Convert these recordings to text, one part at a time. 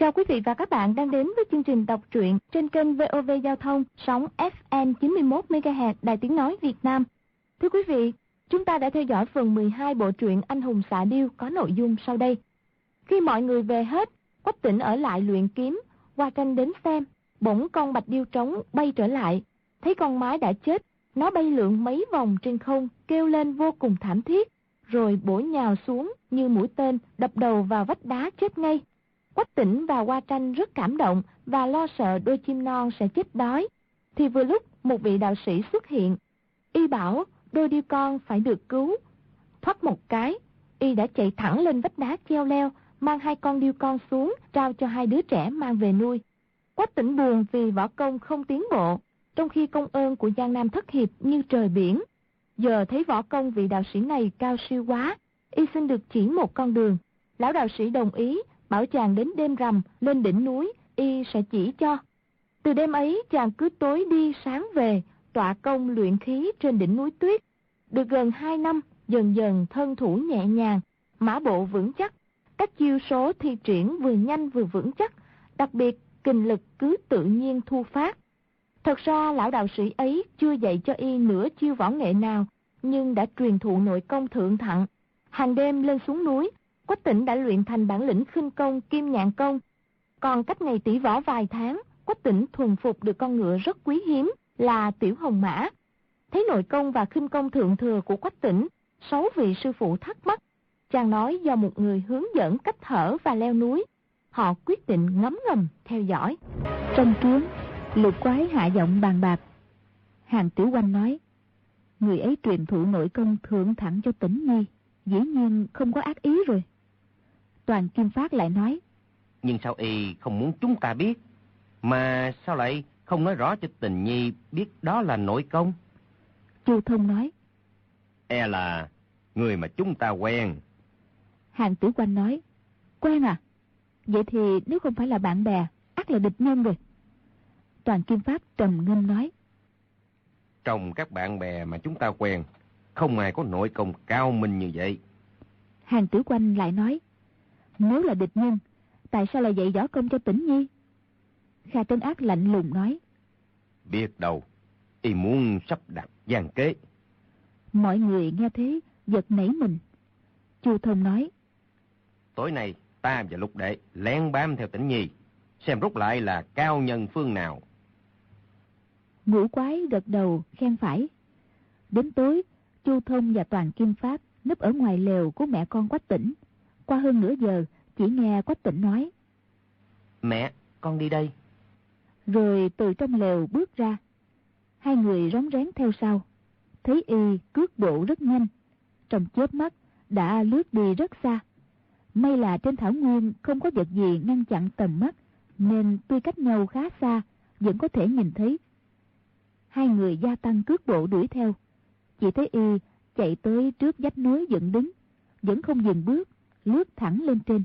Chào quý vị và các bạn đang đến với chương trình đọc truyện trên kênh VOV Giao thông sóng FM 91 MHz Đài Tiếng nói Việt Nam. Thưa quý vị, chúng ta đã theo dõi phần 12 bộ truyện Anh hùng xạ điêu có nội dung sau đây. Khi mọi người về hết, Quách Tĩnh ở lại luyện kiếm. Hoa Tranh đến xem, bỗng con bạch điêu trống bay trở lại, thấy con mái đã chết, nó bay lượn mấy vòng trên không, kêu lên vô cùng thảm thiết, rồi bổ nhào xuống như mũi tên, đập đầu vào vách đá chết ngay. Quách Tĩnh và Hoa Tranh rất cảm động và lo sợ đôi chim non sẽ chết đói. Thì vừa lúc một vị đạo sĩ xuất hiện, y bảo đôi điêu con phải được cứu. Thoát một cái, y đã chạy thẳng lên vách đá treo leo, mang hai con điêu con xuống, trao cho hai đứa trẻ mang về nuôi. Quách Tĩnh buồn vì võ công không tiến bộ, trong khi công ơn của Giang Nam thất hiệp như trời biển. Giờ thấy võ công vị đạo sĩ này cao siêu quá, y xin được chỉ một con đường. Lão đạo sĩ đồng ý, bảo chàng đến đêm rằm lên đỉnh núi, y sẽ chỉ cho. Từ đêm ấy chàng cứ tối đi sáng về, tọa công luyện khí trên đỉnh núi tuyết. Được gần 2 năm, dần dần thân thủ nhẹ nhàng, mã bộ vững chắc. Các chiêu số thi triển vừa nhanh vừa vững chắc, đặc biệt kình lực cứ tự nhiên thu phát. Thật ra lão đạo sĩ ấy chưa dạy cho y nửa chiêu võ nghệ nào, nhưng đã truyền thụ nội công thượng thặng. Hàng đêm lên xuống núi, Quách Tĩnh đã luyện thành bản lĩnh khinh công kim nhạn công. Còn cách ngày tỷ võ vài tháng, Quách Tĩnh thuần phục được con ngựa rất quý hiếm là Tiểu Hồng Mã. Thấy nội công và khinh công thượng thừa của Quách Tĩnh, 6 vị sư phụ thắc mắc. Chàng nói do một người hướng dẫn cách thở và leo núi. Họ quyết định ngấm ngầm theo dõi. Trong trướng, Lục Quái hạ giọng bàn bạc. Hàng Tiểu Oanh nói, người ấy truyền thụ nội công thượng thẳng cho Tĩnh Nhi, dĩ nhiên không có ác ý rồi. Toàn Kim Phát lại nói, nhưng sao y không muốn chúng ta biết, mà sao lại không nói rõ cho Tình Nhi biết đó là nội công? Chu Thông nói, E là người mà chúng ta quen. Hàng Tiểu Oanh nói, quen à? Vậy thì nếu không phải là bạn bè, ắt là địch nhân rồi. Toàn Kim Phát trầm ngâm nói, trong các bạn bè mà chúng ta quen, không ai có nội công cao minh như vậy. Hàng Tiểu Oanh lại nói, nếu là địch nhân, tại sao lại dạy võ công cho Tĩnh Nhi? Kha Trấn Ác lạnh lùng nói, biết đâu y muốn sắp đặt gian kế. Mọi người nghe thế giật nảy mình. Chu Thông nói, tối nay ta và Lục Đệ lén bám theo Tĩnh Nhi, xem rút lại là cao nhân phương nào. Ngũ Quái gật đầu khen phải. Đến tối, Chu Thông và Toàn Kim Phát núp ở ngoài lều của mẹ con Quách Tĩnh. Qua hơn nửa giờ, chỉ nghe Quách Tĩnh nói, mẹ, con đi đây. Rồi từ trong lều bước ra. Hai người rón rén theo sau. Thấy y cước bộ rất nhanh, trong chớp mắt đã lướt đi rất xa. May là trên thảo nguyên không có vật gì ngăn chặn tầm mắt, nên tuy cách nhau khá xa, vẫn có thể nhìn thấy. Hai người gia tăng cước bộ đuổi theo. Chỉ thấy y chạy tới trước vách núi dựng đứng, vẫn không dừng bước, lướt thẳng lên trên.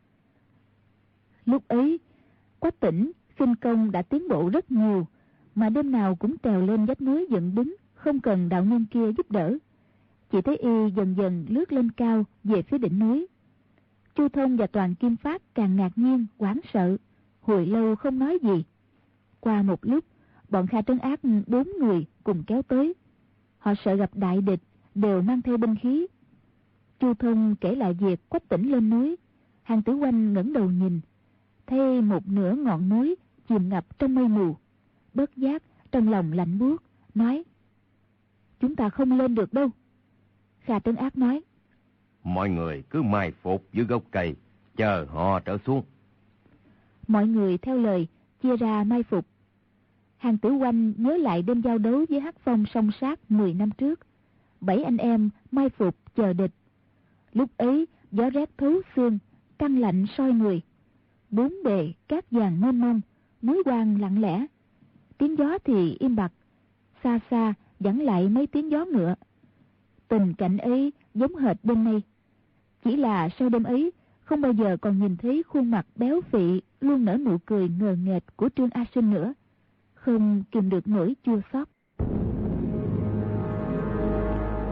Lúc ấy, Quách Tĩnh khinh công đã tiến bộ rất nhiều, mà đêm nào cũng trèo lên vách núi dựng đứng, không cần đạo nhân kia giúp đỡ. Chỉ thấy y dần dần lướt lên cao về phía đỉnh núi. Chu Thông và Toàn Kim Phát càng ngạc nhiên, hoảng sợ, hồi lâu không nói gì. Qua một lúc, bọn Kha Trấn Ác 4 người cùng kéo tới. Họ sợ gặp đại địch, đều mang theo binh khí. Chu Thông kể lại việc Quách Tĩnh lên núi. Hàng Tử Oanh ngẩng đầu nhìn, thấy một nửa ngọn núi chìm ngập trong mây mù. Bất giác trong lòng lạnh buốt, nói, chúng ta không lên được đâu. Kha Trấn Ác nói, mọi người cứ mai phục dưới gốc cây, chờ họ trở xuống. Mọi người theo lời chia ra mai phục. Hàng Tử Oanh nhớ lại đêm giao đấu với Hắc Phong song sát 10 năm trước. 7 anh em mai phục chờ địch. Lúc ấy gió rét thấu xương, căng lạnh soi người. Bốn bề cát vàng mênh mông, núi quang lặng lẽ. Tiếng gió thì im bặt, xa xa vẳng lại mấy tiếng gió ngựa. Tình cảnh ấy giống hệt đêm nay. Chỉ là sau đêm ấy không bao giờ còn nhìn thấy khuôn mặt béo phị luôn nở nụ cười ngờ nghệch của Trương A Sinh nữa. Không kìm được nỗi chua xót.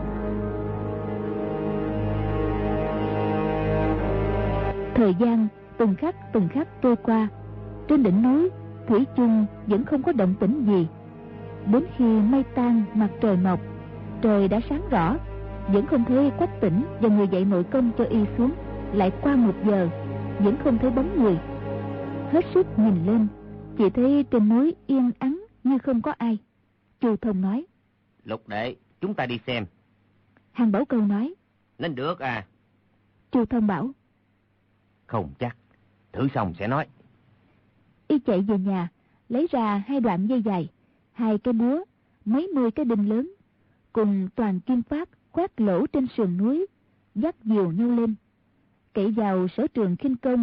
Thời gian Tuần khắc trôi qua, trên đỉnh núi thủy chung vẫn không có động tĩnh gì. Đến khi mây tan mặt trời mọc, trời đã sáng rõ, vẫn không thấy Quách Tĩnh và người dạy nội công cho y xuống. Lại qua 1 giờ, vẫn không thấy bóng người. Hết sức nhìn lên, chỉ thấy trên núi yên ắng như không có ai. Chu Thông nói: Lục đệ, chúng ta đi xem. Hàng Bảo Câu nói: Nên được à? Chu Thông bảo: Không chắc, thử xong sẽ nói. Y chạy về nhà, lấy ra 2 đoạn dây dài, 2 cái búa, mấy mươi cái đinh lớn, cùng toàn kim phát khoét lỗ trên sườn núi, dắt dìu nhau lên, cậy vào sở trường khinh công,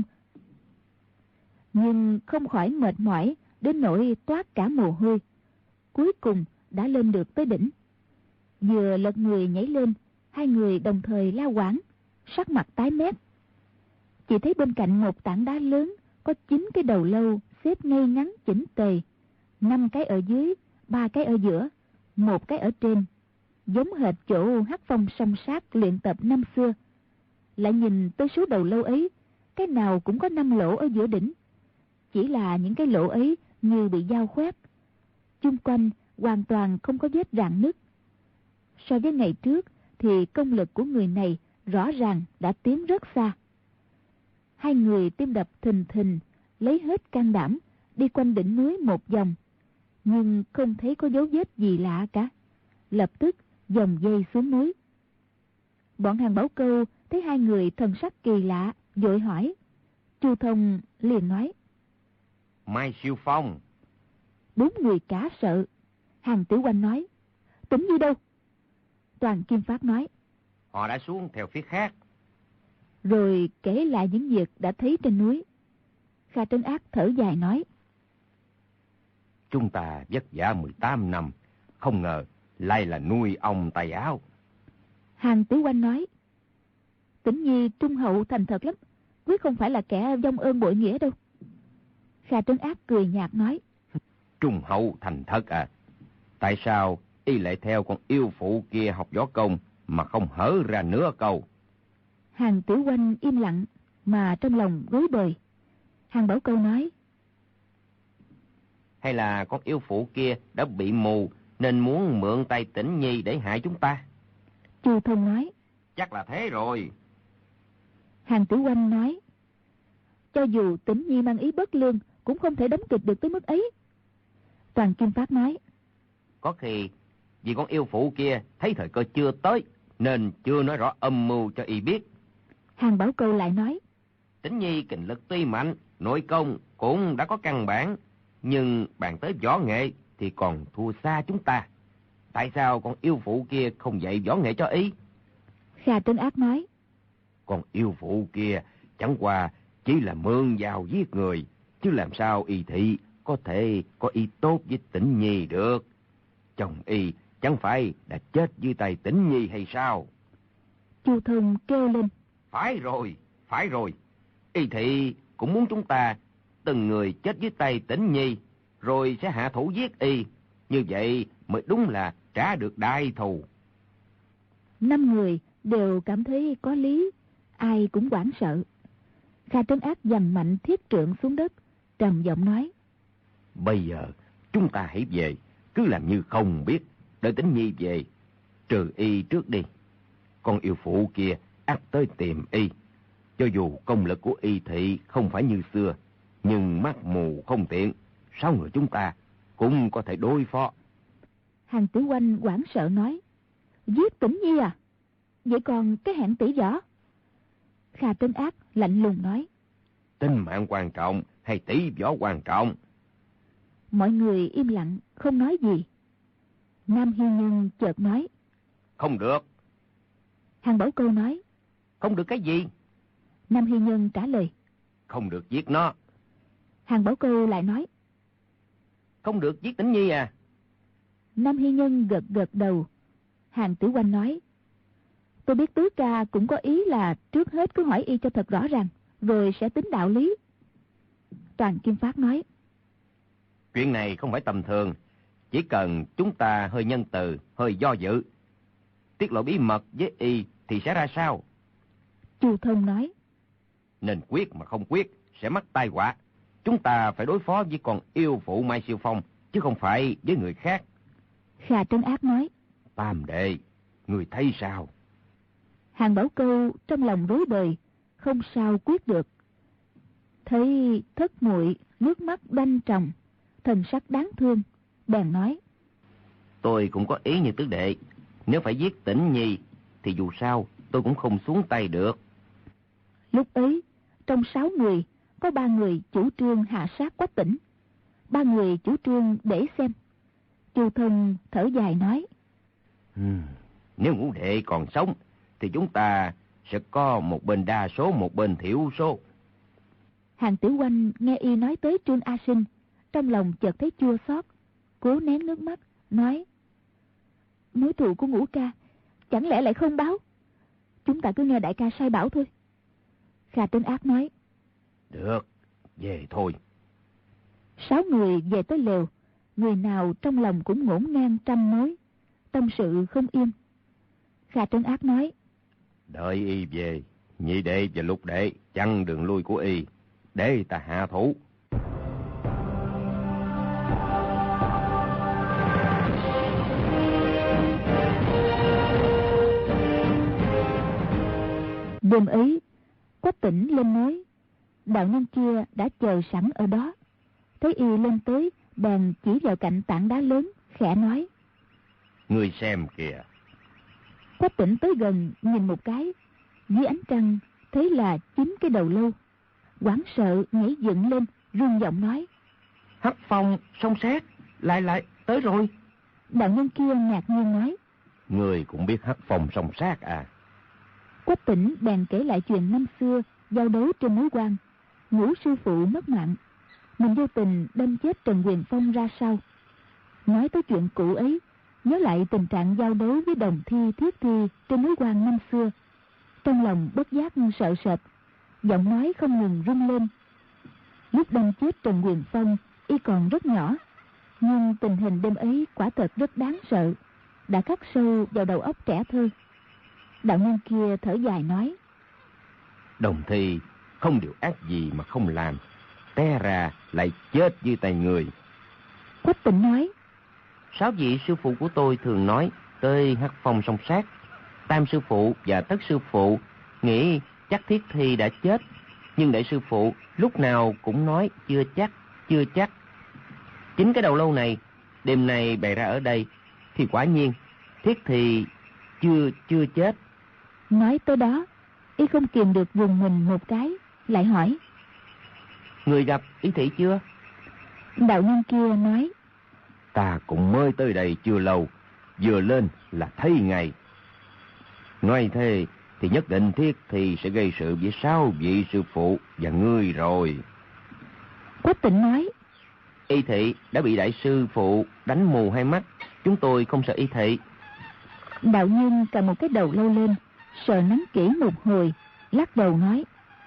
nhưng không khỏi mệt mỏi đến nỗi toát cả mồ hôi. Cuối cùng đã lên được tới đỉnh. Vừa lật người nhảy lên, 2 người đồng thời la quảng, sắc mặt tái mét. Chỉ thấy bên cạnh một tảng đá lớn có 9 cái đầu lâu xếp ngay ngắn chỉnh tề, 5 cái ở dưới, 3 cái ở giữa, 1 cái ở trên, giống hệt chỗ Hắc Phong song sát luyện tập năm xưa. Lại nhìn tới số đầu lâu ấy, cái nào cũng có 5 lỗ ở giữa đỉnh. Chỉ là những cái lỗ ấy như bị dao khoét, chung quanh hoàn toàn không có vết rạn nứt. So với ngày trước thì công lực của người này rõ ràng đã tiến rất xa. 2 người tim đập thình thình, lấy hết can đảm đi quanh đỉnh núi một vòng, nhưng không thấy có dấu vết gì lạ cả. Lập tức dòng dây xuống núi. Bọn Hàng Bảo Câu thấy 2 người thần sắc kỳ lạ, vội hỏi. Chu Thông liền nói: Mai Siêu Phong. 4 người cả sợ. Hàng Tiểu Oanh nói: Tĩnh Nhi đâu? Toàn Kim Phát nói: Họ đã xuống theo phía khác. Rồi kể lại những việc đã thấy trên núi. Kha Trấn Ác thở dài nói: Chúng ta vất vả 18 năm, không ngờ lại là nuôi ong tay áo. Hàng Tiểu Oanh nói: Tĩnh Nhi trung hậu thành thật lắm, quyết không phải là kẻ vong ơn bội nghĩa đâu. Kha Trấn Ác cười nhạt nói: Trung hậu thành thật à? Tại sao y lại theo con yêu phụ kia học võ công mà không hở ra nửa câu? Hàng Tiểu Oanh im lặng mà trong lòng rối bời. Hàng Bảo Câu nói: Hay là con yêu phụ kia đã bị mù nên muốn mượn tay Tĩnh Nhi để hại chúng ta? Chu Thông nói: Chắc là thế rồi. Hàng Tiểu Oanh nói: Cho dù Tĩnh Nhi mang ý bất lương cũng không thể đóng kịch được tới mức ấy. Toàn Kim Phát nói: Có khi vì con yêu phụ kia thấy thời cơ chưa tới nên chưa nói rõ âm mưu cho y biết. Hàng Bảo Câu lại nói: Tĩnh Nhi kình lực tuy mạnh, nội công cũng đã có căn bản, nhưng bàn tới võ nghệ thì còn thua xa chúng ta. Tại sao con yêu phụ kia không dạy võ nghệ cho y? Kha Trấn Ác nói: Con yêu phụ kia chẳng qua chỉ là mượn vào giết người, chứ làm sao y thị có thể có ý tốt với Tĩnh Nhi được. Chồng y chẳng phải đã chết dưới tay Tĩnh Nhi hay sao? Chu Thông kêu lên: Phải rồi. Y thị cũng muốn chúng ta từng người chết dưới tay Tĩnh Nhi, rồi sẽ hạ thủ giết y. Như vậy mới đúng là trả được đại thù. 5 người đều cảm thấy có lý, ai cũng hoảng sợ. Kha Trấn Ác giằng mạnh thiết trượng xuống đất, trầm giọng nói: Bây giờ chúng ta hãy về, cứ làm như không biết, đợi Tĩnh Nhi về, trừ y trước đi. Con yêu phụ kia ắt tới tìm y. Cho dù công lực của y thị không phải như xưa, nhưng mắt mù không tiện, 6 người chúng ta cũng có thể đối phó. Hàng Tiểu Oanh hoảng sợ nói: Giết Tĩnh Nhi à? Vậy còn cái hẹn tỷ võ? Kha Trấn Ác lạnh lùng nói: Tính mạng quan trọng hay tỷ võ quan trọng? Mọi người im lặng không nói gì. Nam Hi Nhân chợt nói: Không được. Hàng Bảo Câu nói: Không được cái gì? Nam Hi Nhân trả lời: Không được giết nó. Hàng Bảo Câu lại nói: Không được giết Tĩnh Nhi à? Nam Hi Nhân gật gật đầu. Hàng Tiểu Oanh nói: Tôi biết Tứ Ca cũng có ý là trước hết cứ hỏi y cho thật rõ ràng, rồi sẽ tính đạo lý. Toàn Kim Phát nói: Chuyện này không phải tầm thường, chỉ cần chúng ta hơi nhân từ, hơi do dự, tiết lộ bí mật với y thì sẽ ra sao? Chu Thông nói: Nên quyết mà không quyết, sẽ mắc tai họa. Chúng ta phải đối phó với con yêu phụ Mai Siêu Phong, chứ không phải với người khác. Khà Trấn Ác nói. Tam đệ, người thấy sao? Hàng Bảo Câu trong lòng rối bời, không sao quyết được. Thấy Thất muội nước mắt đanh tròng, thần sắc đáng thương, bèn nói. Tôi cũng có ý như tứ đệ. Nếu phải giết Tĩnh Nhi thì dù sao tôi cũng không xuống tay được. Lúc ấy, trong 6 người, có 3 người chủ trương hạ sát Quách Tĩnh, 3 người chủ trương để xem. Chu Thông thở dài nói. Nếu ngũ đệ còn sống thì chúng ta sẽ có một bên đa số, một bên thiểu số. Hàng Tiểu Oanh nghe y nói tới Trương A Sinh, trong lòng chợt thấy chua xót, cố nén nước mắt, nói. Mối thù của Ngũ ca chẳng lẽ lại không báo? Chúng ta cứ nghe đại ca sai bảo thôi. Khà Trấn Ác nói. Được, về thôi. 6 người về tới lều, người nào trong lòng cũng ngổn ngang trăm mối, tâm sự không yên. Khà Trấn Ác nói. Đợi y về, nhị đệ và lục đệ chặn đường lui của y, để ta hạ thủ. Đêm ấy, Quách Tĩnh lên nói, đạo nhân kia đã chờ sẵn ở đó. Thấy y lên tới, bèn chỉ vào cạnh tảng đá lớn, khẽ nói. Ngươi xem kìa. Quách Tĩnh tới gần nhìn một cái, dưới ánh trăng thấy là 9 cái đầu lâu. Hoảng sợ nhảy dựng lên, run giọng nói. Hắc Phong song sát, lại tới rồi. Đạo nhân kia ngạc nhiên nói. Ngươi cũng biết Hắc Phong song sát à? Quách Tĩnh bèn kể lại chuyện năm xưa giao đấu trên núi Quan, Ngũ sư phụ mất mạng, mình vô tình đâm chết Trần Quyền Phong ra sao. Nói tới chuyện cũ ấy, nhớ lại tình trạng giao đấu với Đồng Thi, Thiết Thi trên núi Quan năm xưa, trong lòng bất giác sợ sệt, giọng nói không ngừng rung lên. Lúc đâm chết Trần Quyền Phong, y còn rất nhỏ, nhưng tình hình đêm ấy quả thật rất đáng sợ, đã khắc sâu vào đầu óc trẻ thơ. Đạo nhân kia thở dài nói. Đồng Thi không điều ác gì mà không làm, té ra lại chết dưới tay người. Quách Tĩnh nói. 6 vị sư phụ của tôi thường nói tới Hắc Phong song sát. Tam sư phụ và Thất sư phụ nghĩ chắc Thiết Thi đã chết, nhưng đại sư phụ lúc nào cũng nói chưa chắc. 9 cái đầu lâu này đêm nay bày ra ở đây thì quả nhiên Thiết Thi chưa chết. Nói tới đó, y không kìm được vùng mình một cái, lại hỏi. Người gặp Y Thị chưa? Đạo nhân kia nói. Ta cũng mới tới đây chưa lâu, vừa lên là thấy ngay. Nói thế thì nhất định Thiết Thi sẽ gây sự với 6 vị sư phụ và ngươi rồi. Quách Tĩnh nói. Y Thị đã bị đại sư phụ đánh mù hai mắt, chúng tôi không sợ Y Thị. Đạo nhân cầm một cái đầu lâu lên, sờ nắn kỹ một hồi, lắc đầu nói.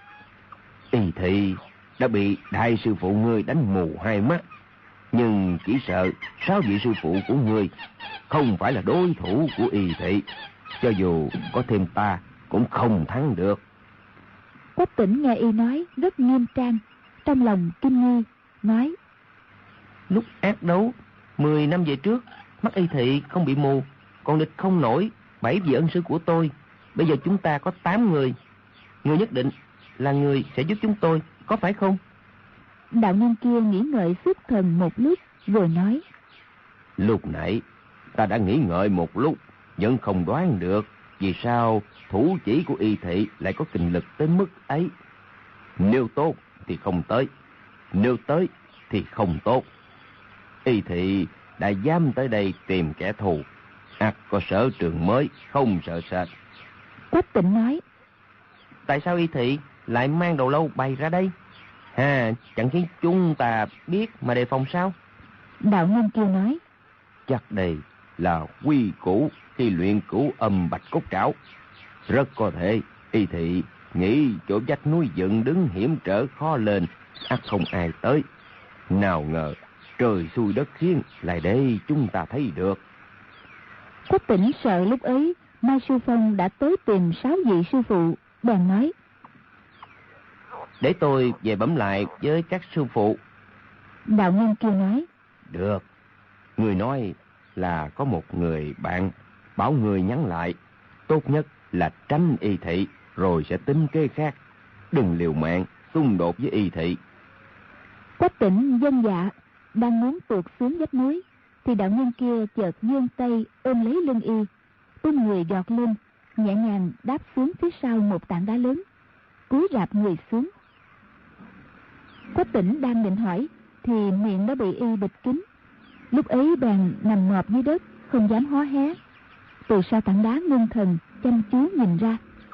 Y Thị đã bị đại sư phụ ngươi đánh mù hai mắt, nhưng chỉ sợ 6 vị sư phụ của ngươi không phải là đối thủ của Y Thị. Cho dù có thêm ta cũng không thắng được. Quách Tĩnh nghe y nói rất nghiêm trang, trong lòng kinh nghi, nói. Lúc ác đấu 10 năm về trước, mắt Y Thị không bị mù, còn địch không nổi 7 vị ân sư của tôi. Bây giờ chúng ta có 8 người. Người nhất định là người sẽ giúp chúng tôi, có phải không? Đạo nhân kia nghĩ ngợi xuất thần một lúc, rồi nói. Lúc nãy ta đã nghĩ ngợi một lúc, vẫn không đoán được vì sao thủ chỉ của Y Thị lại có kình lực tới mức ấy. Nếu tốt thì không tới, nếu tới thì không tốt. Y Thị đã dám tới đây tìm kẻ thù, ắt có sở trường mới, không sợ sệt. Quách Tĩnh nói. Tại sao Y Thị lại mang đầu lâu bày ra đây? Chẳng khiến chúng ta biết mà đề phòng sao? Đạo nhân kia nói. Chắc đây là quy củ khi luyện cửu âm bạch cốt trảo. Rất có thể Y Thị nghĩ chỗ vách núi dựng đứng hiểm trở khó lên, ắt không ai tới. Nào ngờ trời xui đất khiến lại để chúng ta thấy được. Quách Tĩnh sợ lúc ấy Mai Sư Phong đã tới tìm 6 vị sư phụ, bèn nói. để tôi về bẩm lại với các sư phụ. Đạo nhân kia nói. Được. Người nói là có một người bạn bảo người nhắn lại. Tốt nhất là tránh y thị, rồi sẽ tính kế khác. Đừng liều mạng xung đột với y thị. Quách Tỉnh vâng dạ, đang muốn tuột xuống vách núi, thì đạo nhân kia chợt vươn tay ôm lấy lưng y, tung người giọt lên, nhẹ nhàng đáp xuống phía sau một tảng đá lớn, cúi rạp người xuống. Quách Tỉnh đang định hỏi, thì miệng đã bị y bịt kín. Lúc ấy bèn nằm ngọp dưới đất, không dám hó hé. Từ sau tảng đá ngưng thần chăm chú nhìn ra.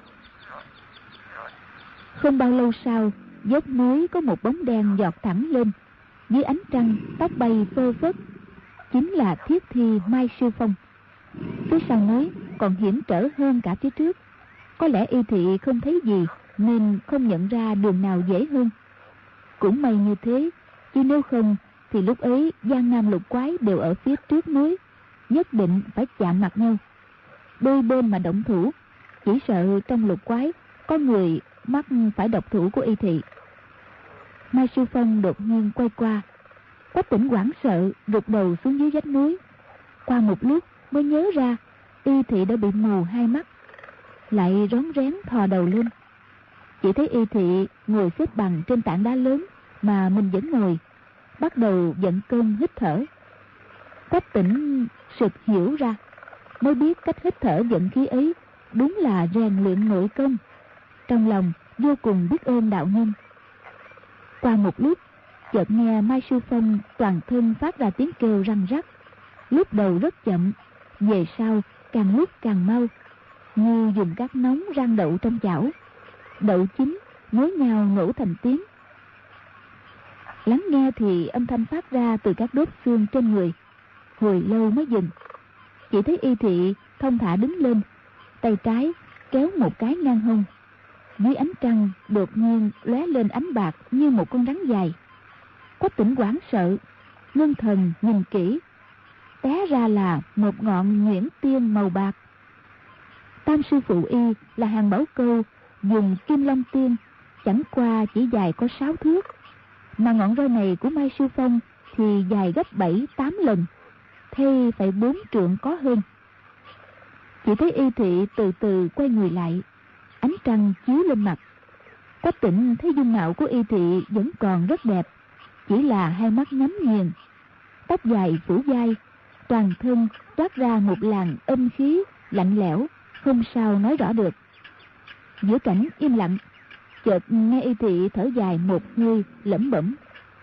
Không bao lâu sau, dốc núi có một bóng đen giọt thẳng lên. Dưới ánh trăng, tóc bay phơ phất, chính là thiết thi Mai Sư Phong. Phía sau núi còn hiểm trở hơn cả phía trước. Có lẽ y thị không thấy gì nên không nhận ra đường nào dễ hơn. Cũng may như thế, chứ nếu không thì lúc ấy Giang Nam lục quái đều ở phía trước núi, nhất định phải chạm mặt nhau. Đôi bên mà động thủ, chỉ sợ trong lục quái có người mắc phải độc thủ của y thị. Mai Sư Phong đột nhiên quay qua. Quách Tỉnh hoảng sợ rụt đầu xuống dưới vách núi. Qua một lúc mới nhớ ra y thị đã bị mù hai mắt, lại rón rén thò đầu lên. Chỉ thấy y thị ngồi xếp bằng trên tảng đá lớn mà mình vẫn ngồi, bắt đầu vận công hít thở. Quách Tỉnh sực hiểu ra, mới biết cách hít thở vận khí ấy đúng là rèn luyện nội công. Trong lòng vô cùng biết ơn đạo nhân. Qua một lúc, chợt nghe Mai Sư Phong toàn thân phát ra tiếng kêu răng rắc. Lúc đầu rất chậm, về sau càng lúc càng mau, như dùng cát nóng rang đậu trong chảo. Đậu chín nối nhau nổ thành tiếng. Lắng nghe thì âm thanh phát ra từ các đốt xương trên người. Hồi lâu mới dừng. Chỉ thấy y thị thông thả đứng lên, tay trái kéo một cái ngang hông. Dưới ánh trăng đột nhiên lóe lên ánh bạc như một con rắn dài. Quách Tỉnh hoảng sợ, ngưng thần nhìn kỹ, té ra là một ngọn nhuyễn tiên màu bạc. Tam sư phụ y là Hàng Bảo Câu dùng Kim Long Tiên, chẳng qua chỉ dài có 6 thước, mà ngọn roi này của Mai Sư Phong thì dài gấp 7-8 lần, thay phải 4 trượng có hơn. Chỉ thấy y thị từ từ quay người lại, ánh trăng chiếu lên mặt. Quách Tỉnh thấy dung mạo của y thị vẫn còn rất đẹp, chỉ là hai mắt nhắm nghiền, tóc dài phủ vai, toàn thân toát ra một làn âm khí lạnh lẽo, không sao nói rõ được. Giữa cảnh im lặng, chợt nghe y thị thở dài một hơi, lẩm bẩm: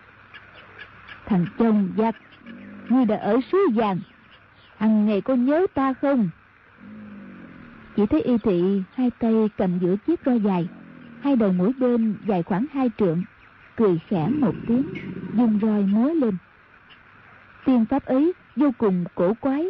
"Thằng chồng giặc, ngươi đã ở suối vàng, hằng ngày có nhớ ta không?" Chỉ thấy y thị hai tay cầm giữa chiếc roi dài, hai đầu mỗi bên dài khoảng 2 trượng, cười khẽ một tiếng, dùng roi múa lên. Tiên pháp ấy vô cùng cổ quái,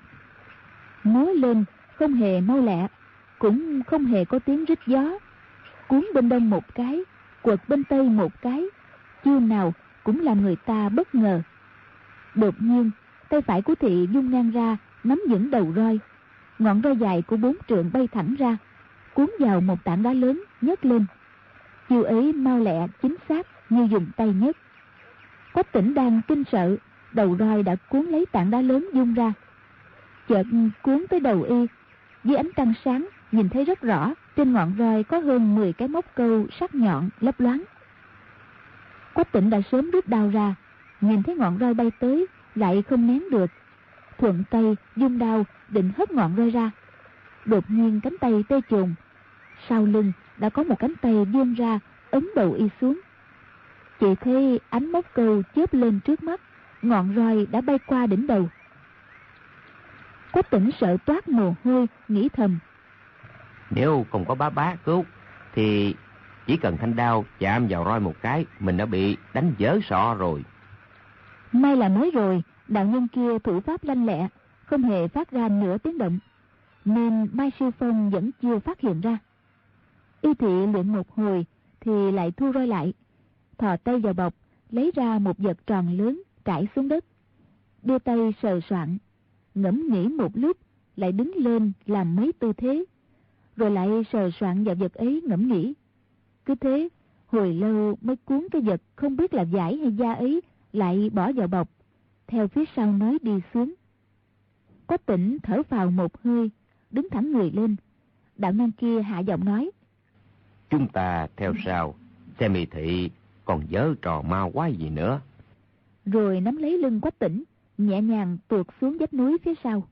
múa lên không hề mau lẹ, cũng không hề có tiếng rít gió. Cuốn bên đông một cái, quật bên tây một cái, chiêu nào cũng làm người ta bất ngờ. Đột nhiên tay phải của thị vung ngang ra, nắm vững đầu roi. Ngọn roi dài của 4 trượng bay thẳng ra, cuốn vào một tảng đá lớn, nhấc lên. Chiêu ấy mau lẹ chính xác như dùng tay nhấc. Quách Tỉnh đang kinh sợ, đầu roi đã cuốn lấy tảng đá lớn vung ra. Chợt cuốn tới đầu y, dưới ánh trăng sáng nhìn thấy rất rõ, trên ngọn roi có hơn 10 cái móc câu sắc nhọn lấp loáng. Quách Tỉnh đã sớm rút đao ra, nhìn thấy ngọn roi bay tới lại không nén được, thuận tay vung đao định hất ngọn roi ra. Đột nhiên cánh tay tê chồn, sau lưng đã có một cánh tay vươn ra ấn đầu y xuống. Chỉ thấy ánh móc câu chớp lên trước mắt, ngọn roi đã bay qua đỉnh đầu. Quách Tỉnh sợ toát mồ hôi, nghĩ thầm: Nếu không có bá cứu thì chỉ cần thanh đao chạm vào roi một cái, mình đã bị đánh vỡ sọ rồi. May là mới rồi đạo nhân kia thủ pháp lanh lẹ, không hề phát ra nửa tiếng động, nên Mai Sư Phong vẫn chưa phát hiện ra. Y thị luyện một hồi thì lại thu roi lại, thò tay vào bọc lấy ra một vật tròn lớn trải xuống đất, đưa tay sờ soạn, ngẫm nghĩ một lúc, lại đứng lên làm mấy tư thế, rồi lại sờ soạn vào vật ấy ngẫm nghĩ. Cứ thế Hồi lâu mới cuốn cái vật không biết là vải hay da ấy lại bỏ vào bọc, theo phía sau núi đi xuống. Quách Tĩnh thở phào một hơi, đứng thẳng người lên. Đạo nhân kia hạ giọng nói: Chúng ta theo sau, xem y thị còn giở trò ma quái gì nữa. Rồi nắm lấy lưng Quách Tĩnh, nhẹ nhàng tuột xuống vách núi phía sau.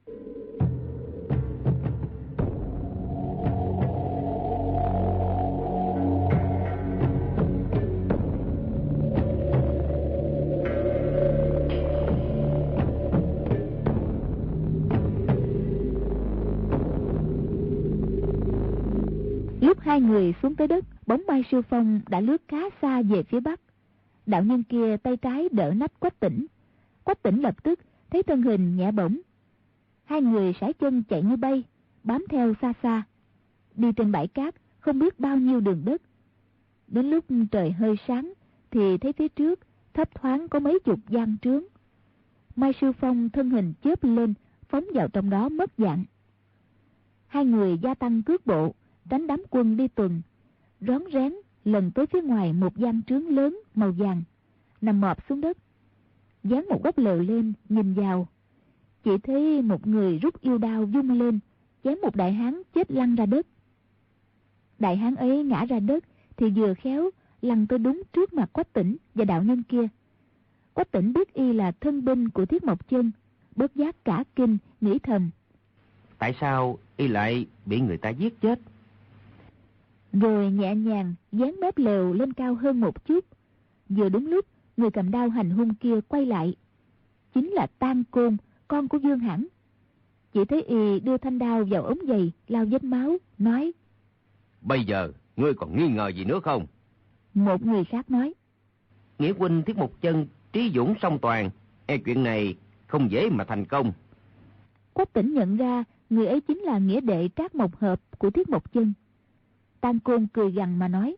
Lúc hai người xuống tới đất, bóng Mai Siêu Phong đã lướt khá xa về phía bắc. Đạo nhân kia tay trái đỡ nách Quách Tĩnh. Quách Tĩnh lập tức thấy thân hình nhẹ bổng. Hai người sải chân chạy như bay, bám theo xa xa. Đi trên bãi cát không biết bao nhiêu đường đất. Đến lúc trời hơi sáng thì thấy phía trước thấp thoáng có mấy chục gian trướng. Mai Siêu Phong thân hình chớp lên, phóng vào trong đó mất dạng. Hai người gia tăng cước bộ, tránh đám quân đi tuần, rón rén lần tới phía ngoài một gian trướng lớn màu vàng, nằm mọp xuống đất. Dán một góc lều lên nhìn vào, chỉ thấy một người rút yêu đao vung lên, chém một đại hán chết lăn ra đất. Đại hán ấy ngã ra đất thì vừa khéo lăn tới đúng trước mặt Quách Tĩnh và đạo nhân kia. Quách Tĩnh biết y là thân binh của Thiết Mộc Chân, bất giác cả kinh, nghĩ thầm: Tại sao y lại bị người ta giết chết? Rồi nhẹ nhàng dán mép lều lên cao hơn một chút. Vừa đúng lúc người cầm đao hành hung kia quay lại, chính là Tang Côn, con của Dương Hãn. Chỉ thấy y đưa thanh đao vào ống giày lau vết máu, nói: Bây giờ ngươi còn nghi ngờ gì nữa không? Một người khác nói: Nghĩa huynh Thiết Mộc Chân trí dũng song toàn, chuyện này không dễ mà thành công. Quách Tĩnh nhận ra người ấy chính là nghĩa đệ Trác Mộc Hợp của Thiết Mộc Chân. Tang Côn cười gằn mà nói: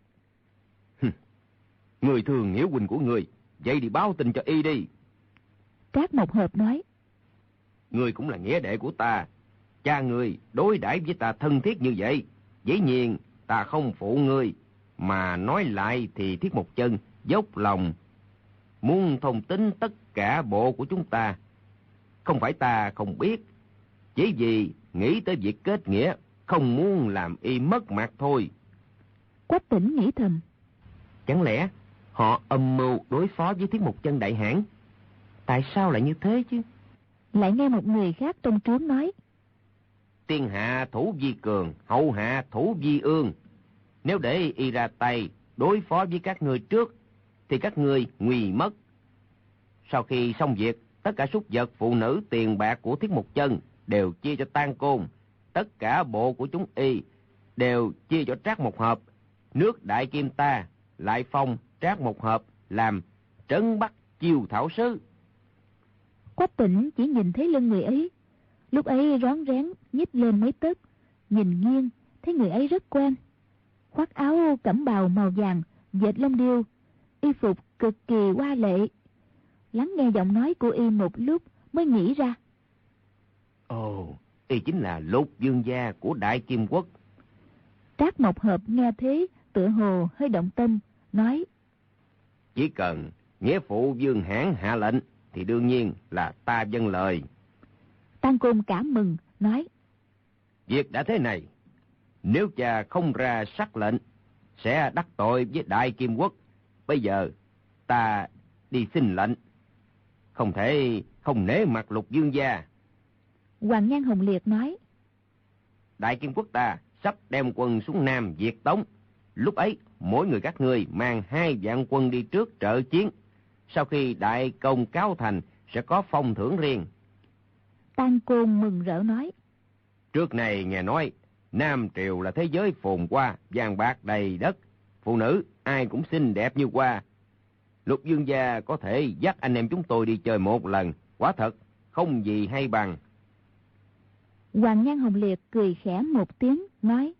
Người thương nghĩa huynh của ngươi, vậy thì báo tin cho y đi. Trác Mộc Hợp nói: Ngươi cũng là nghĩa đệ của ta, cha ngươi đối đãi với ta thân thiết như vậy, dĩ nhiên ta không phụ ngươi. Mà nói lại thì Thiết Mộc Chân dốc lòng muốn thông tính tất cả bộ của chúng ta. Không phải ta không biết, chỉ vì nghĩ tới việc kết nghĩa, không muốn làm y mất mặt thôi. Quách Tĩnh nghĩ thầm: Chẳng lẽ họ âm mưu đối phó với Thiết Mộc Chân đại hãn? Tại sao lại như thế chứ? Lại nghe một người khác trong trướng nói: Tiên hạ thủ vi cường, hậu hạ thủ vi ương. Nếu để y ra tay đối phó với các ngươi trước thì các ngươi nguy mất. Sau khi xong việc, tất cả súc vật, phụ nữ, tiền bạc của Thiết Mộc Chân đều chia cho Tang Côn, tất cả bộ của chúng y đều chia cho Trác Mộc Hợp. Nước Đại Kim ta lại phong Trác Mộc Hợp làm trấn Bắc chiêu thảo sứ. Quách Tĩnh chỉ nhìn thấy lưng người ấy, lúc ấy rón rén nhích lên mấy tấc, nhìn nghiêng thấy người ấy rất quen. Khoác áo cẩm bào màu vàng dệt lông điêu, y phục cực kỳ hoa lệ. Lắng nghe giọng nói của y một lúc mới nghĩ ra: Ồ, y chính là Lục Dương gia của Đại Kim Quốc. Trác Mộc Hợp nghe thế tựa hồ hơi động tâm, nói: Chỉ cần nghĩa phụ Dương Hãn hạ lệnh thì đương nhiên là ta vâng lời. Tang Côn cảm mừng, nói: Việc đã thế này, nếu cha không ra sắc lệnh sẽ đắc tội với Đại Kim Quốc. Bây giờ ta đi xin lệnh, không thể không nể mặt Lục Dương gia. Hoàng Nhan Hồng Liệt nói: Đại Kim Quốc ta sắp đem quân xuống Nam diệt Tống. Lúc ấy mỗi người các ngươi mang 2 vạn quân đi trước trợ chiến. Sau khi đại công cáo thành sẽ có phong thưởng riêng. Tang Côn mừng rỡ nói: Trước này nghe nói Nam Triều là thế giới phồn hoa, vàng bạc đầy đất, phụ nữ ai cũng xinh đẹp như hoa. Lục Dương gia có thể dắt anh em chúng tôi đi chơi một lần, quả thật không gì hay bằng. Hoàng Nhan Hồng Liệt cười khẽ một tiếng, nói: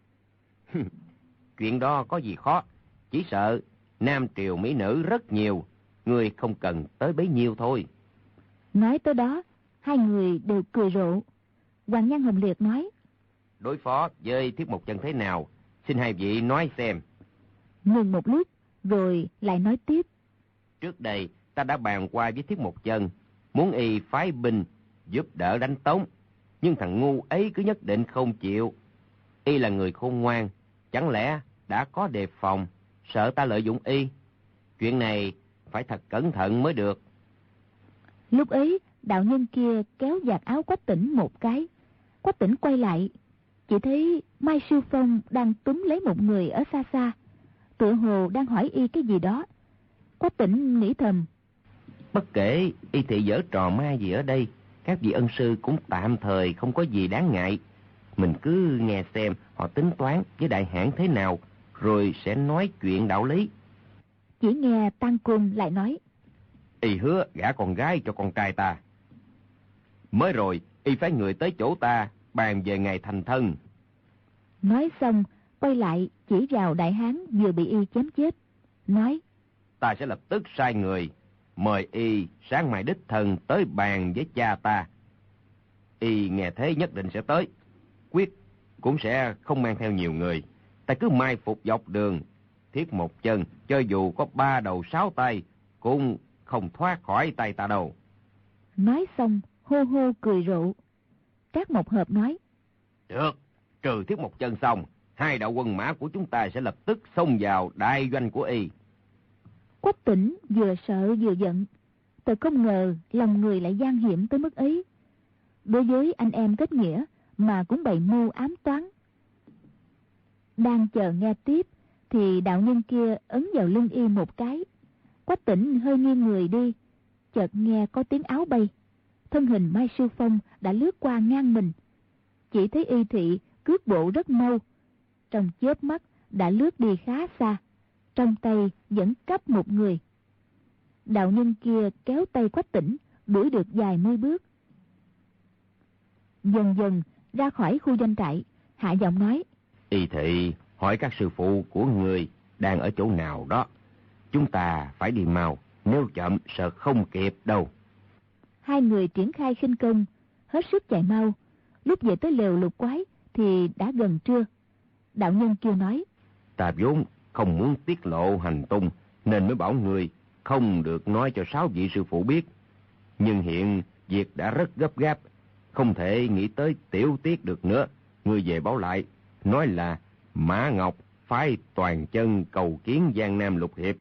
Chuyện đó có gì khó, chỉ sợ Nam Triều mỹ nữ rất nhiều, người không cần tới bấy nhiêu thôi. Nói tới đó, hai người đều cười rộ. Hoàng Nhan Hồng Liệt nói: Đối phó với Thiết Mộc Chân thế nào, xin hai vị nói xem. Ngừng một lúc, rồi lại nói tiếp. Trước đây ta đã bàn qua với Thiết Một Chân, muốn y phái binh giúp đỡ đánh Tống, nhưng thằng ngu ấy cứ nhất định không chịu. Y là người khôn ngoan, chẳng lẽ đã có đề phòng, sợ ta lợi dụng y. Chuyện này phải thật cẩn thận mới được. Lúc ấy, đạo nhân kia kéo vạt áo Quách Tỉnh một cái. Quách Tỉnh quay lại, chỉ thấy Mai Sư Phong đang túm lấy một người ở xa xa, tựa hồ đang hỏi y cái gì đó. Quách Tỉnh nghĩ thầm, Bất kể y thị giở trò ma gì ở đây, các vị ân sư cũng tạm thời không có gì đáng ngại. Mình cứ nghe xem họ tính toán với đại hãn thế nào, rồi sẽ nói chuyện đạo lý. Chỉ nghe Tăng Cung lại nói, Y hứa gả con gái cho con trai ta. Mới rồi y phái người tới chỗ ta bàn về ngày thành thân. Nói xong quay lại chỉ vào đại hán vừa bị y chém chết, nói, Ta sẽ lập tức sai người mời y sáng mai đích thân tới bàn với cha ta. Y nghe thế nhất định sẽ tới, quyết cũng sẽ không mang theo nhiều người. Ta cứ mai phục dọc đường, Thiết Một Chân cho dù có 3 đầu 6 tay cũng không thoát khỏi tay ta đâu. Nói xong hô hô cười rộ. Trác Mộc Hợp nói, Được, trừ Thiết Một Chân xong, 2 đạo quân mã của chúng ta sẽ lập tức xông vào đại doanh của y. Quách Tỉnh vừa sợ vừa giận, tôi không ngờ lòng người lại gian hiểm tới mức ấy. Đối với anh em kết nghĩa mà cũng bày mưu ám toán. Đang chờ nghe tiếp thì đạo nhân kia ấn vào lưng y một cái. Quách Tỉnh hơi nghiêng người đi, chợt nghe có tiếng áo bay. Thân hình Mai Sư Phong đã lướt qua ngang mình. Chỉ thấy y thị cước bộ rất mau, trong chớp mắt đã lướt đi khá xa, trong tay vẫn cắp một người. Đạo nhân kia kéo tay Quách Tỉnh đuổi được vài mươi bước. Dần dần ra khỏi khu doanh trại, hạ giọng nói, Y thị hỏi các sư phụ của người đang ở chỗ nào đó. Chúng ta phải đi mau, nếu chậm sợ không kịp đâu. Hai người triển khai khinh công, hết sức chạy mau. Lúc về tới lều Lục Quái thì đã gần trưa. Đạo nhân kia nói, Ta vốn không muốn tiết lộ hành tung, nên mới bảo người không được nói cho 6 vị sư phụ biết. Nhưng hiện việc đã rất gấp gáp, không thể nghĩ tới tiểu tiết được nữa. Người về báo lại, nói là Mã Ngọc phái toàn chân cầu kiến Giang Nam Lục Hiệp.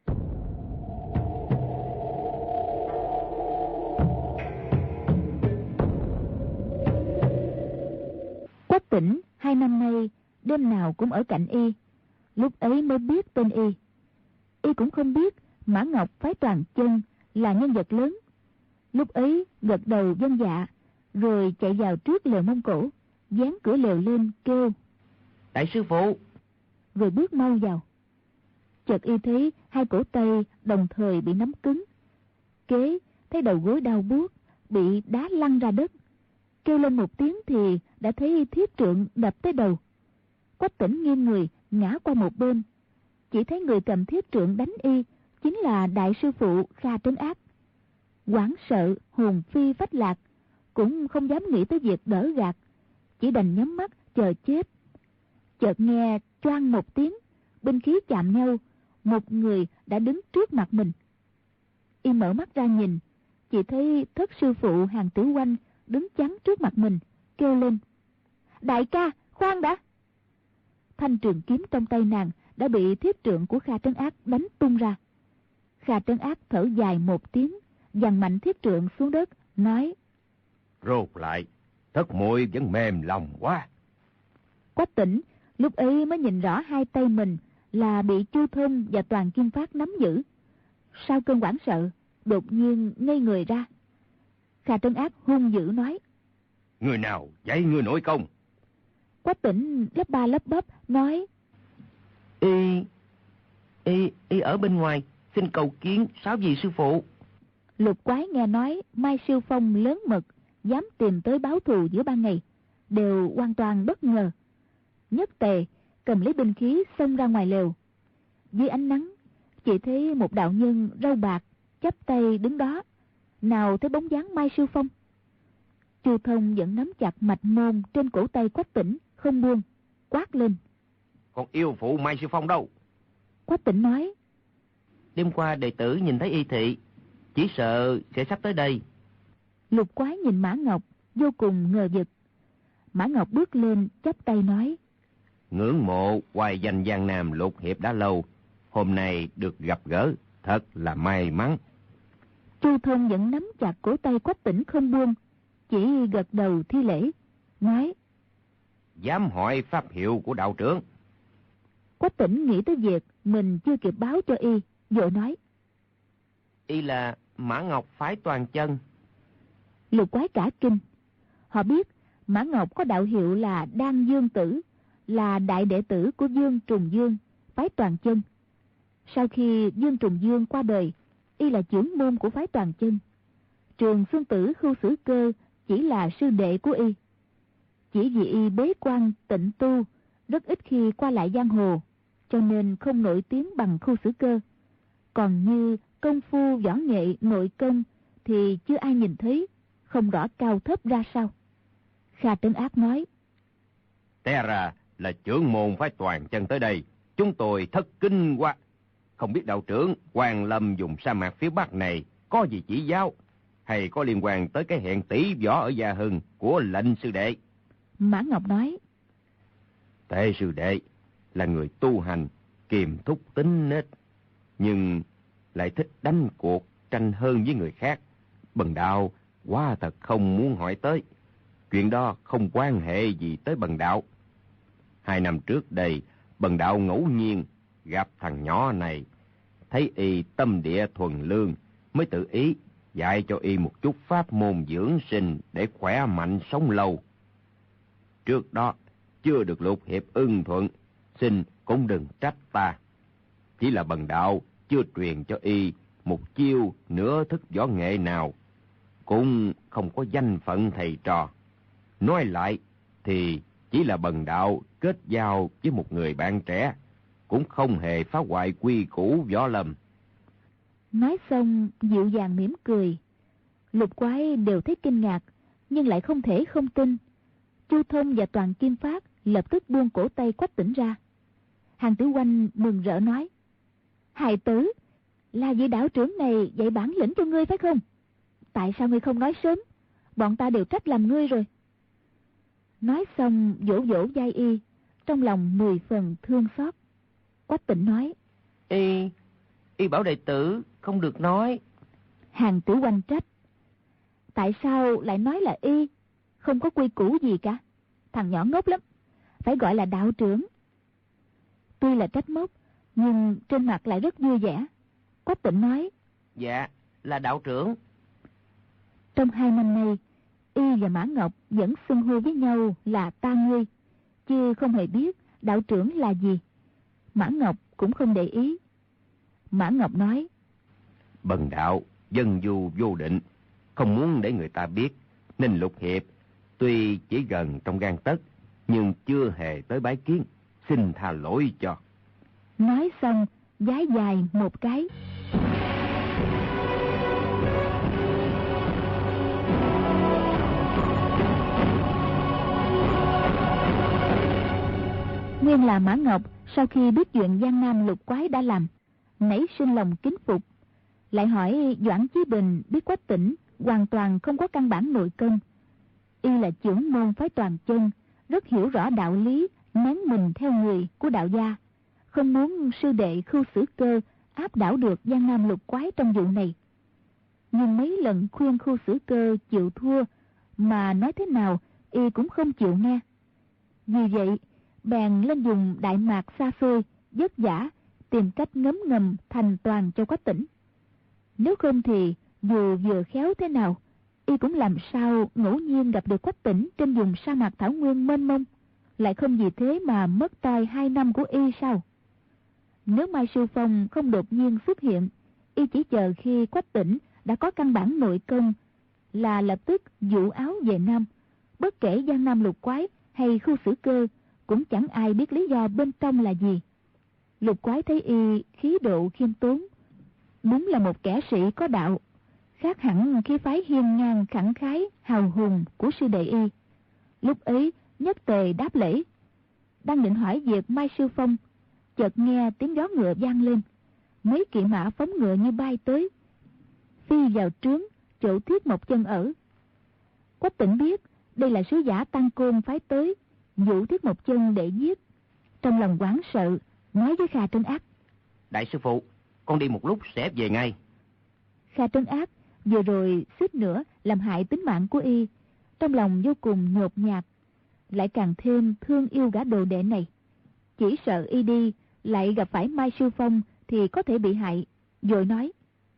Quách Tỉnh 2 năm nay đêm nào cũng ở cạnh y, lúc ấy mới biết tên y. Y cũng không biết Mã Ngọc phái toàn chân là nhân vật lớn. Lúc ấy gật đầu vâng dạ, rồi chạy vào trước lều Mông Cổ, dán cửa lều lên kêu, Đại sư phụ! Rồi bước mau vào. Chợt y thấy hai cổ tay đồng thời bị nắm cứng. Kế thấy đầu gối đau buốt, bị đá lăn ra đất. Kêu lên một tiếng thì đã thấy thiết trượng đập tới đầu. Quách Tỉnh nghiêng người ngã qua một bên, chỉ thấy người cầm thiết trượng đánh y chính là đại sư phụ Kha Trấn Ác. Hoảng sợ hồn phi phách lạc, cũng không dám nghĩ tới việc đỡ gạt, chỉ đành nhắm mắt chờ chết. Chợt nghe choang một tiếng, binh khí chạm nhau, một người đã đứng trước mặt mình. Y mở mắt ra nhìn, chỉ thấy thất sư phụ Hàn Tiểu Oanh đứng chắn trước mặt mình, kêu lên, Đại ca, khoan đã! Thanh trường kiếm trong tay nàng đã bị thiết trượng của Kha Trấn Ác đánh tung ra. Kha Trấn Ác thở dài một tiếng, giằng mạnh thiết trượng xuống đất, nói, Rốt lại, thất muội vẫn mềm lòng quá. Quách Tỉnh lúc ấy mới nhìn rõ hai tay mình là bị Chu Thông và Toàn Kim Phát nắm giữ. Sau cơn hoảng sợ, đột nhiên ngây người ra. Kha Trấn Ác hung dữ nói, Người nào dạy người nội công? Quách Tỉnh lắp ba lắp bắp nói, Y ở bên ngoài, xin cầu kiến 6 vị sư phụ. Lục Quái nghe nói Mai Sư Phong lớn mật, dám tìm tới báo thù giữa ban ngày, đều hoàn toàn bất ngờ. Nhất tề cầm lấy binh khí xông ra ngoài lều. Dưới ánh nắng, chỉ thấy một đạo nhân râu bạc chắp tay đứng đó, nào thấy bóng dáng Mai Sư Phong. Chu Thông vẫn nắm chặt mạch môn trên cổ tay Quách Tỉnh không buông, quát lên, Còn yêu phụ Mai Sư Phong đâu? Quách Tỉnh nói, đêm qua đệ tử nhìn thấy y thị, chỉ sợ sẽ sắp tới đây. Lục Quái nhìn Mã Ngọc, vô cùng ngờ vực. Mã Ngọc bước lên, chắp tay nói: Ngưỡng mộ hoài danh Giang Nam Lục Hiệp đã lâu, hôm nay được gặp gỡ, thật là may mắn. Chu Thông vẫn nắm chặt cổ tay Quách Tĩnh không buông, chỉ gật đầu thi lễ, nói: Dám hỏi pháp hiệu của đạo trưởng. Quách Tĩnh nghĩ tới việc mình chưa kịp báo cho y, vội nói: Y là Mã Ngọc phái Toàn Chân. Lục Quái cả kinh. Họ biết Mã Ngọc có đạo hiệu là Đan Dương Tử, là đại đệ tử của Dương Trùng Dương, phái Toàn Chân. Sau khi Dương Trùng Dương qua đời, y là trưởng môn của phái Toàn Chân. Trường Xuân Tử Khưu Sử Cơ chỉ là sư đệ của y. Chỉ vì y bế quan tịnh tu, rất ít khi qua lại giang hồ, cho nên không nổi tiếng bằng Khưu Sử Cơ. Còn như công phu võ nghệ nội công thì chưa ai nhìn thấy, không rõ cao thấp ra sao. Kha Trấn Ác nói: Té ra là trưởng môn phái Toàn Chân tới đây, chúng tôi thất kinh quá. Không biết đạo trưởng Hoàng Lâm dùng sa mạc phía Bắc này có gì chỉ giáo, hay có liên quan tới cái hẹn tỷ võ ở Gia Hưng của lệnh sư đệ. Mã Ngọc nói: Tề sư đệ là người tu hành, kiềm thúc tính nết, nhưng lại thích đánh cuộc, tranh hơn với người khác. Bần đạo quá thật không muốn hỏi tới. Chuyện đó không quan hệ gì tới bần đạo. 2 năm trước đây, bần đạo ngẫu nhiên gặp thằng nhỏ này, thấy y tâm địa thuần lương, mới tự ý dạy cho y một chút pháp môn dưỡng sinh để khỏe mạnh sống lâu. Trước đó chưa được Lục Hiệp ưng thuận, xin cũng đừng trách ta. Chỉ là bần đạo chưa truyền cho y một chiêu nửa thức võ nghệ nào, cũng không có danh phận thầy trò. Nói lại thì chỉ là bần đạo kết giao với một người bạn trẻ, cũng không hề phá hoại quy củ võ lâm. Nói xong dịu dàng mỉm cười. Lục Quái đều thấy kinh ngạc, nhưng lại không thể không tin. Chu Thông và Toàn Kim Phát lập tức buông cổ tay Quách Tĩnh ra. Hàng Tử Oanh mừng rỡ nói: Hài tử, là vị đạo trưởng này dạy bản lĩnh cho ngươi phải không? Tại sao ngươi không nói sớm? Bọn ta đều trách làm ngươi rồi. Nói xong vỗ vỗ vai y, trong lòng 10 phần thương xót. Quách Tĩnh nói: Y bảo đệ tử không được nói. Hàng Tử Oanh trách: Tại sao lại nói là y? Không có quy củ gì cả. Thằng nhỏ ngốc lắm, phải gọi là đạo trưởng. Tuy là trách móc, nhưng trên mặt lại rất vui vẻ. Quách Tĩnh nói: Dạ, là đạo trưởng. Trong 2 năm nay, y và Mã Ngọc vẫn xưng hô với nhau là ta ngươi, chứ không hề biết đạo trưởng là gì. Mã Ngọc cũng không để ý. Mã Ngọc nói: Bần đạo dân du vô định, không muốn để người ta biết, nên Lục Hiệp tuy chỉ gần trong gang tấc, nhưng chưa hề tới bái kiến, xin tha lỗi cho. Nói xong vái dài một cái. Nguyên là Mã Ngọc sau khi biết chuyện Giang Nam Lục Quái đã làm, nảy sinh lòng kính phục. Lại hỏi Doãn Chí Bình biết Quách Tĩnh hoàn toàn không có căn bản nội công. Y là trưởng môn phái Toàn Chân, rất hiểu rõ đạo lý nén mình theo người của đạo gia, không muốn sư đệ Khưu Sử Cơ áp đảo được Giang Nam Lục Quái trong vụ này. Nhưng mấy lần khuyên Khưu Sử Cơ chịu thua, mà nói thế nào y cũng không chịu nghe. Vì vậy bèn lên dùng đại mạc xa xôi vất vả tìm cách ngấm ngầm thành toàn cho Quách Tĩnh. Nếu không thì dù vừa khéo thế nào, y cũng làm sao ngẫu nhiên gặp được Quách Tĩnh trên vùng sa mạc thảo nguyên mênh mông, lại không vì thế mà mất tay 2 năm của y sao? Nếu Mai Sư Phong không đột nhiên xuất hiện, y chỉ chờ khi Quách Tĩnh đã có căn bản nội công là lập tức dụ áo về Nam. Bất kể Giang Nam Lục Quái hay Khưu Sử Cơ, cũng chẳng ai biết lý do bên trong là gì. Lục Quái thấy y khí độ khiêm tốn, đúng là một kẻ sĩ có đạo, khác hẳn khí phái hiên ngang khẳng khái hào hùng của sư đệ y. Lúc ấy nhất tề đáp lễ, đang định hỏi việc Mai Sư Phong, chợt nghe tiếng gió ngựa vang lên. mấy kỵ mã phóng ngựa như bay tới, phi vào trướng chỗ Thiết Mộc Chân ở. Quách Tĩnh biết đây là sứ giả Tăng Côn phái tới dụ Thiết Mộc Chân để giết, trong lòng hoảng sợ, nói với Kha Trấn Ác: Đại sư phụ, con đi một lúc sẽ về ngay. Kha Trấn Ác vừa rồi suýt nữa làm hại tính mạng của y, trong lòng vô cùng nhột nhạt, lại càng thêm thương yêu gã đồ đệ này. Chỉ sợ y đi lại gặp phải Mai Sư Phong thì có thể bị hại, rồi nói: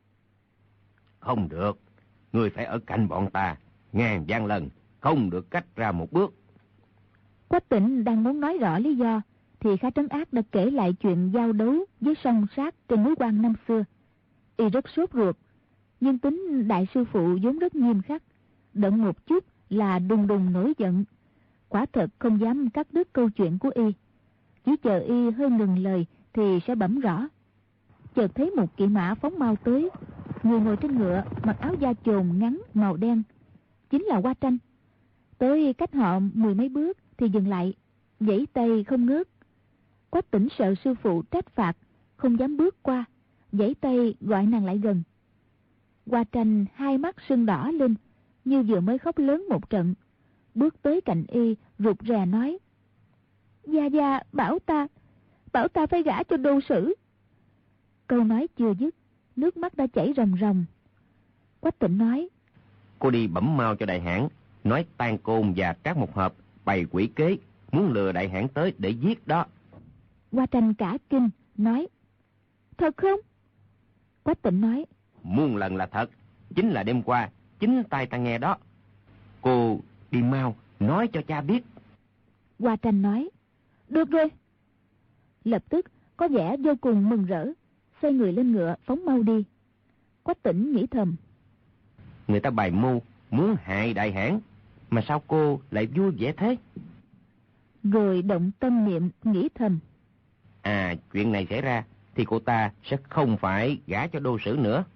Không được, ngươi phải ở cạnh bọn ta, ngàn vạn lần, không được cách ra một bước. Quách Tĩnh đang muốn nói rõ lý do thì Kha Trấn Ác đã kể lại chuyện giao đấu với song sát trên núi Quan năm xưa. Y rất sốt ruột, nhưng tính đại sư phụ vốn rất nghiêm khắc, động một chút là đùng đùng nổi giận, quả thật không dám cắt đứt câu chuyện của y. Chỉ chờ y hơi ngừng lời thì sẽ bẩm rõ. Chợt thấy một kỵ mã phóng mau tới, người ngồi trên ngựa mặc áo da chồn ngắn màu đen, chính là Hoa Tranh. Tới cách họ 10 mấy bước thì dừng lại, giãy tay không ngớt. Quách Tĩnh sợ sư phụ trách phạt, không dám bước qua, giãy tay gọi nàng lại gần. Hoa Tranh hai mắt sưng đỏ lên, như vừa mới khóc lớn một trận, bước tới cạnh y rụt rè nói: Gia Gia bảo ta phải gả cho Đô Sử. Câu nói chưa dứt, nước mắt đã chảy ròng ròng. Quách Tĩnh nói: Cô đi bẩm mau cho đại hãn, nói Tang Côn và Trác Mộc Hợp bày quỷ kế, muốn lừa đại hãn tới để giết đó. Hoa Tranh cả kinh nói: Thật không? Quách Tĩnh nói: Muôn lần là thật, chính là đêm qua, chính tai ta nghe đó. Cô đi mau, nói cho cha biết. Hoa Tranh nói: Được rồi. Lập tức có vẻ vô cùng mừng rỡ, xoay người lên ngựa phóng mau đi. Quách Tĩnh nghĩ thầm: Người ta bày mưu, muốn hại đại hãn, mà sao cô lại vui vẻ thế? Rồi động tâm niệm nghĩ thầm: Chuyện này xảy ra thì cô ta sẽ không phải gả cho Đô Sử nữa.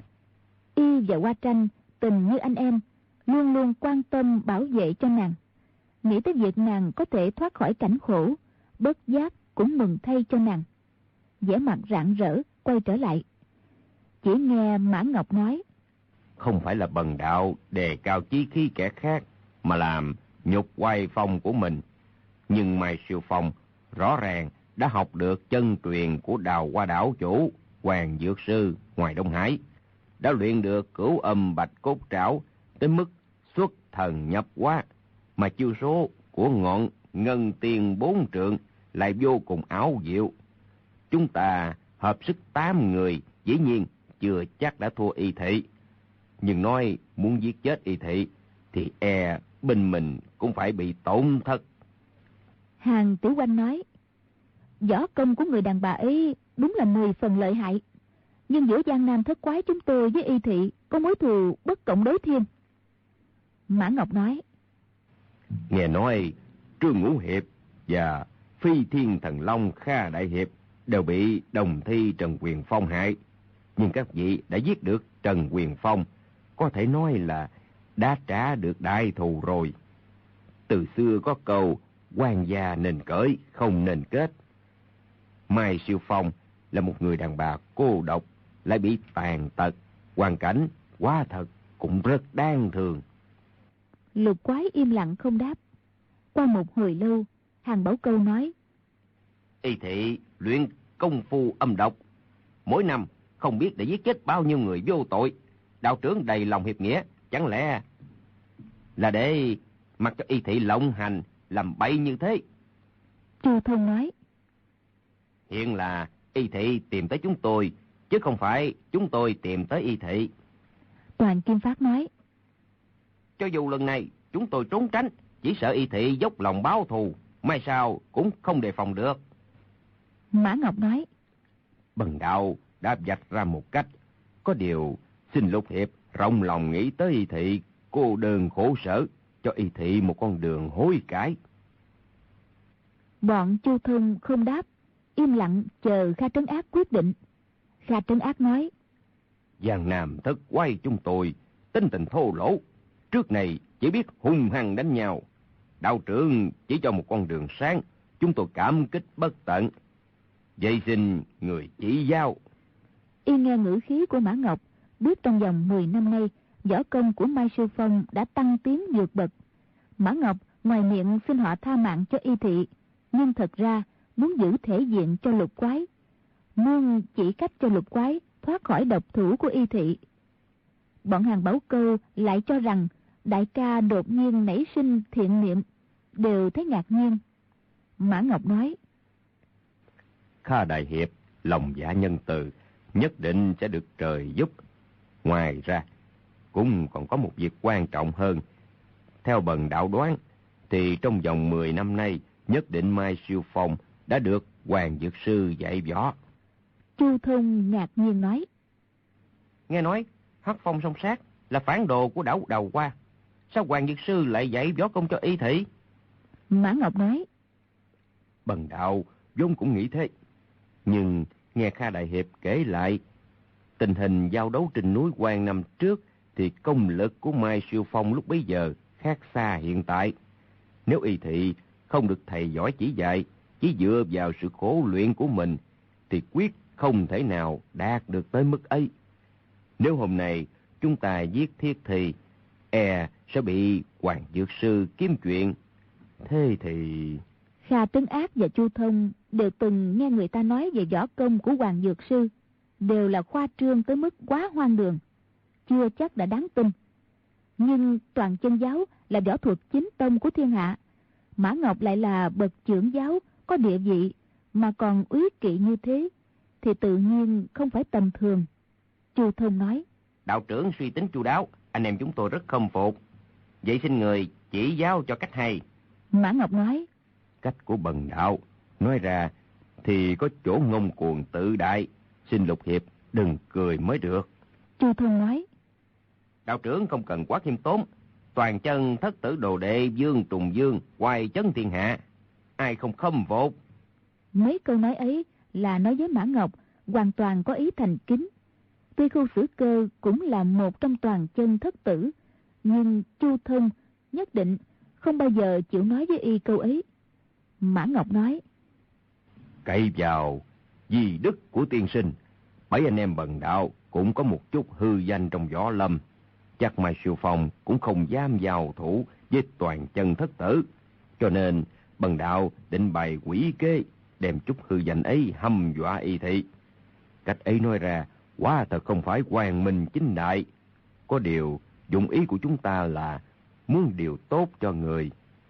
Y và Hoa Tranh tình như anh em, luôn luôn quan tâm bảo vệ cho nàng. Nghĩ tới việc nàng có thể thoát khỏi cảnh khổ, bất giác cũng mừng thay cho nàng. vẻ mặt rạng rỡ quay trở lại. Chỉ nghe Mã Ngọc nói: Không phải là bần đạo đề cao chí khí kẻ khác, mà làm nhục oai phong của mình. Nhưng Mai Siêu Phong rõ ràng đã học được chân truyền của Đào Hoa Đảo chủ Hoàng Dược Sư ngoài Đông Hải, đã luyện được Cửu Âm Bạch Cốt Trảo tới mức xuất thần nhập hóa, mà chiêu số của ngọn Ngân Tiên 4 trượng lại vô cùng ảo diệu. Chúng ta hợp sức 8 người, dĩ nhiên chưa chắc đã thua Y Thị, nhưng nói muốn giết chết Y Thị thì binh mình cũng phải bị tổn thất. Hàng Tiểu Oanh nói: Võ công của người đàn bà ấy đúng là 10 phần lợi hại, nhưng giữa Giang Nam thất quái chúng tôi với Y Thị có mối thù bất cộng đối thiên. Mã Ngọc nói: Nghe nói Trương Ngũ Hiệp và Phi Thiên Thần Long Kha Đại Hiệp đều bị đồng thi Trần Quyền Phong hại, nhưng các vị đã giết được Trần Quyền Phong, có thể nói là đã trả được đại thù rồi. Từ xưa có câu quan gia nên cởi, không nên kết. Mai Siêu Phong là một người đàn bà cô độc, lại bị tàn tật, hoàn cảnh quá thật cũng rất đáng thương. Lục Quái im lặng không đáp. Qua một hồi lâu, Hàng Bảo Câu nói: Y Thị luyện công phu âm độc, mỗi năm không biết để giết chết bao nhiêu người vô tội. Đạo trưởng đầy lòng hiệp nghĩa, chẳng lẽ là để mặc cho Y Thị lộng hành làm bậy như thế? Chu Thông nói: Hiện là Y Thị tìm tới chúng tôi, chứ không phải chúng tôi tìm tới Y Thị. Toàn Kim Phát nói: Cho dù lần này chúng tôi trốn tránh, chỉ sợ Y Thị dốc lòng báo thù, mai sau cũng không đề phòng được. Mã Ngọc nói: Bần đạo đã vạch ra một cách, có điều xin Lục Hiệp rộng lòng nghĩ tới Y Thị cô đơn khổ sở, cho Y Thị một con đường hối cải. Bọn Chu Thông không đáp, im lặng chờ Kha Trấn Ác quyết định. Kha Trấn Ác nói: Giang Nam thất quay chúng tôi tính tình thô lỗ, trước này chỉ biết hung hăng đánh nhau. Đạo trưởng chỉ cho một con đường sáng, chúng tôi cảm kích bất tận, vậy xin người chỉ giáo. Y nghe ngữ khí của Mã Ngọc, biết trong vòng 10 năm nay, võ công của Mai Sư Phong đã tăng tiến vượt bậc. Mã Ngọc ngoài miệng xin họ tha mạng cho Y Thị, nhưng thật ra muốn giữ thể diện cho Lục Quái, muốn chỉ cách cho Lục Quái thoát khỏi độc thủ của Y Thị. Bọn Hàng Bảo Câu lại cho rằng đại ca đột nhiên nảy sinh thiện niệm, đều thấy ngạc nhiên. Mã Ngọc nói: Kha đại hiệp lòng dạ nhân từ, nhất định sẽ được trời giúp. Ngoài ra cũng còn có một việc quan trọng hơn. Theo bần đạo đoán thì trong vòng 10 năm nay, nhất định Mai Sư Phong đã được Hoàng Dược Sư dạy võ. Chu Thông ngạc nhiên nói: Nghe nói Hắc Phong Song Sát là phản đồ của đảo Đầu Qua, sao Hoàng Dược Sư lại dạy võ công cho Y Thị? Mã Ngọc nói: Bần đạo vốn cũng nghĩ thế, nhưng nghe Kha đại hiệp kể lại tình hình giao đấu trên núi Quan năm trước thì công lực của Mai Sư Phong lúc bấy giờ khác xa hiện tại. Nếu Y Thị không được thầy giỏi chỉ dạy, chỉ dựa vào sự khổ luyện của mình thì quyết không thể nào đạt được tới mức ấy. Nếu hôm nay chúng ta giết Thiết thì sẽ bị Hoàng Dược Sư kiếm chuyện. Thế thì... Kha Trấn Ác và Chu Thông đều từng nghe người ta nói về võ công của Hoàng Dược Sư, đều là khoa trương tới mức quá hoang đường, chưa chắc đã đáng tin. Nhưng Toàn Chân Giáo là võ thuật chính tông của thiên hạ, Mã Ngọc lại là bậc trưởng giáo có địa vị mà còn úy kỵ như thế, thì tự nhiên không phải tầm thường. Chu Thông nói: Đạo trưởng suy tính chu đáo, anh em chúng tôi rất khâm phục. Vậy xin người chỉ giáo cho cách hay. Mã Ngọc nói: Cách của bần đạo nói ra thì có chỗ ngông cuồng tự đại, xin Lục hiệp đừng cười mới được. Chu Thông nói: Đạo trưởng không cần quá khiêm tốn. Toàn chân thất tử đồ đệ Dương Trùng Dương hoài chấn thiên hạ, ai không khâm phục. Mấy câu nói ấy là nói với Mã Ngọc hoàn toàn có ý thành kính. Tuy Khu Sử Cơ cũng là một trong toàn chân thất tử, nhưng Chu Thông nhất định không bao giờ chịu nói với y câu ấy. Mã Ngọc nói: Cậy vào di đức của tiên sinh, 7 anh em bần đạo cũng có một chút hư danh trong võ lâm, chắc Mai Sư Phong cũng không dám giao thủ với toàn chân thất tử, cho nên bần đạo định bày quỷ kế đem chút hư danh ấy hăm dọa Y Thị. Cách ấy nói ra quả thật không phải quang minh chính đại, có điều dụng ý của chúng ta là muốn điều tốt cho người.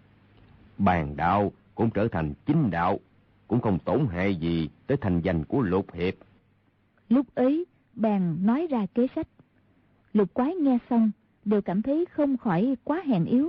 Bàn đạo cũng trở thành chính đạo, cũng không tổn hại gì tới thành danh của Lục hiệp. Lúc ấy bèn nói ra kế sách. Lục Quái nghe xong đều cảm thấy không khỏi quá hèn yếu,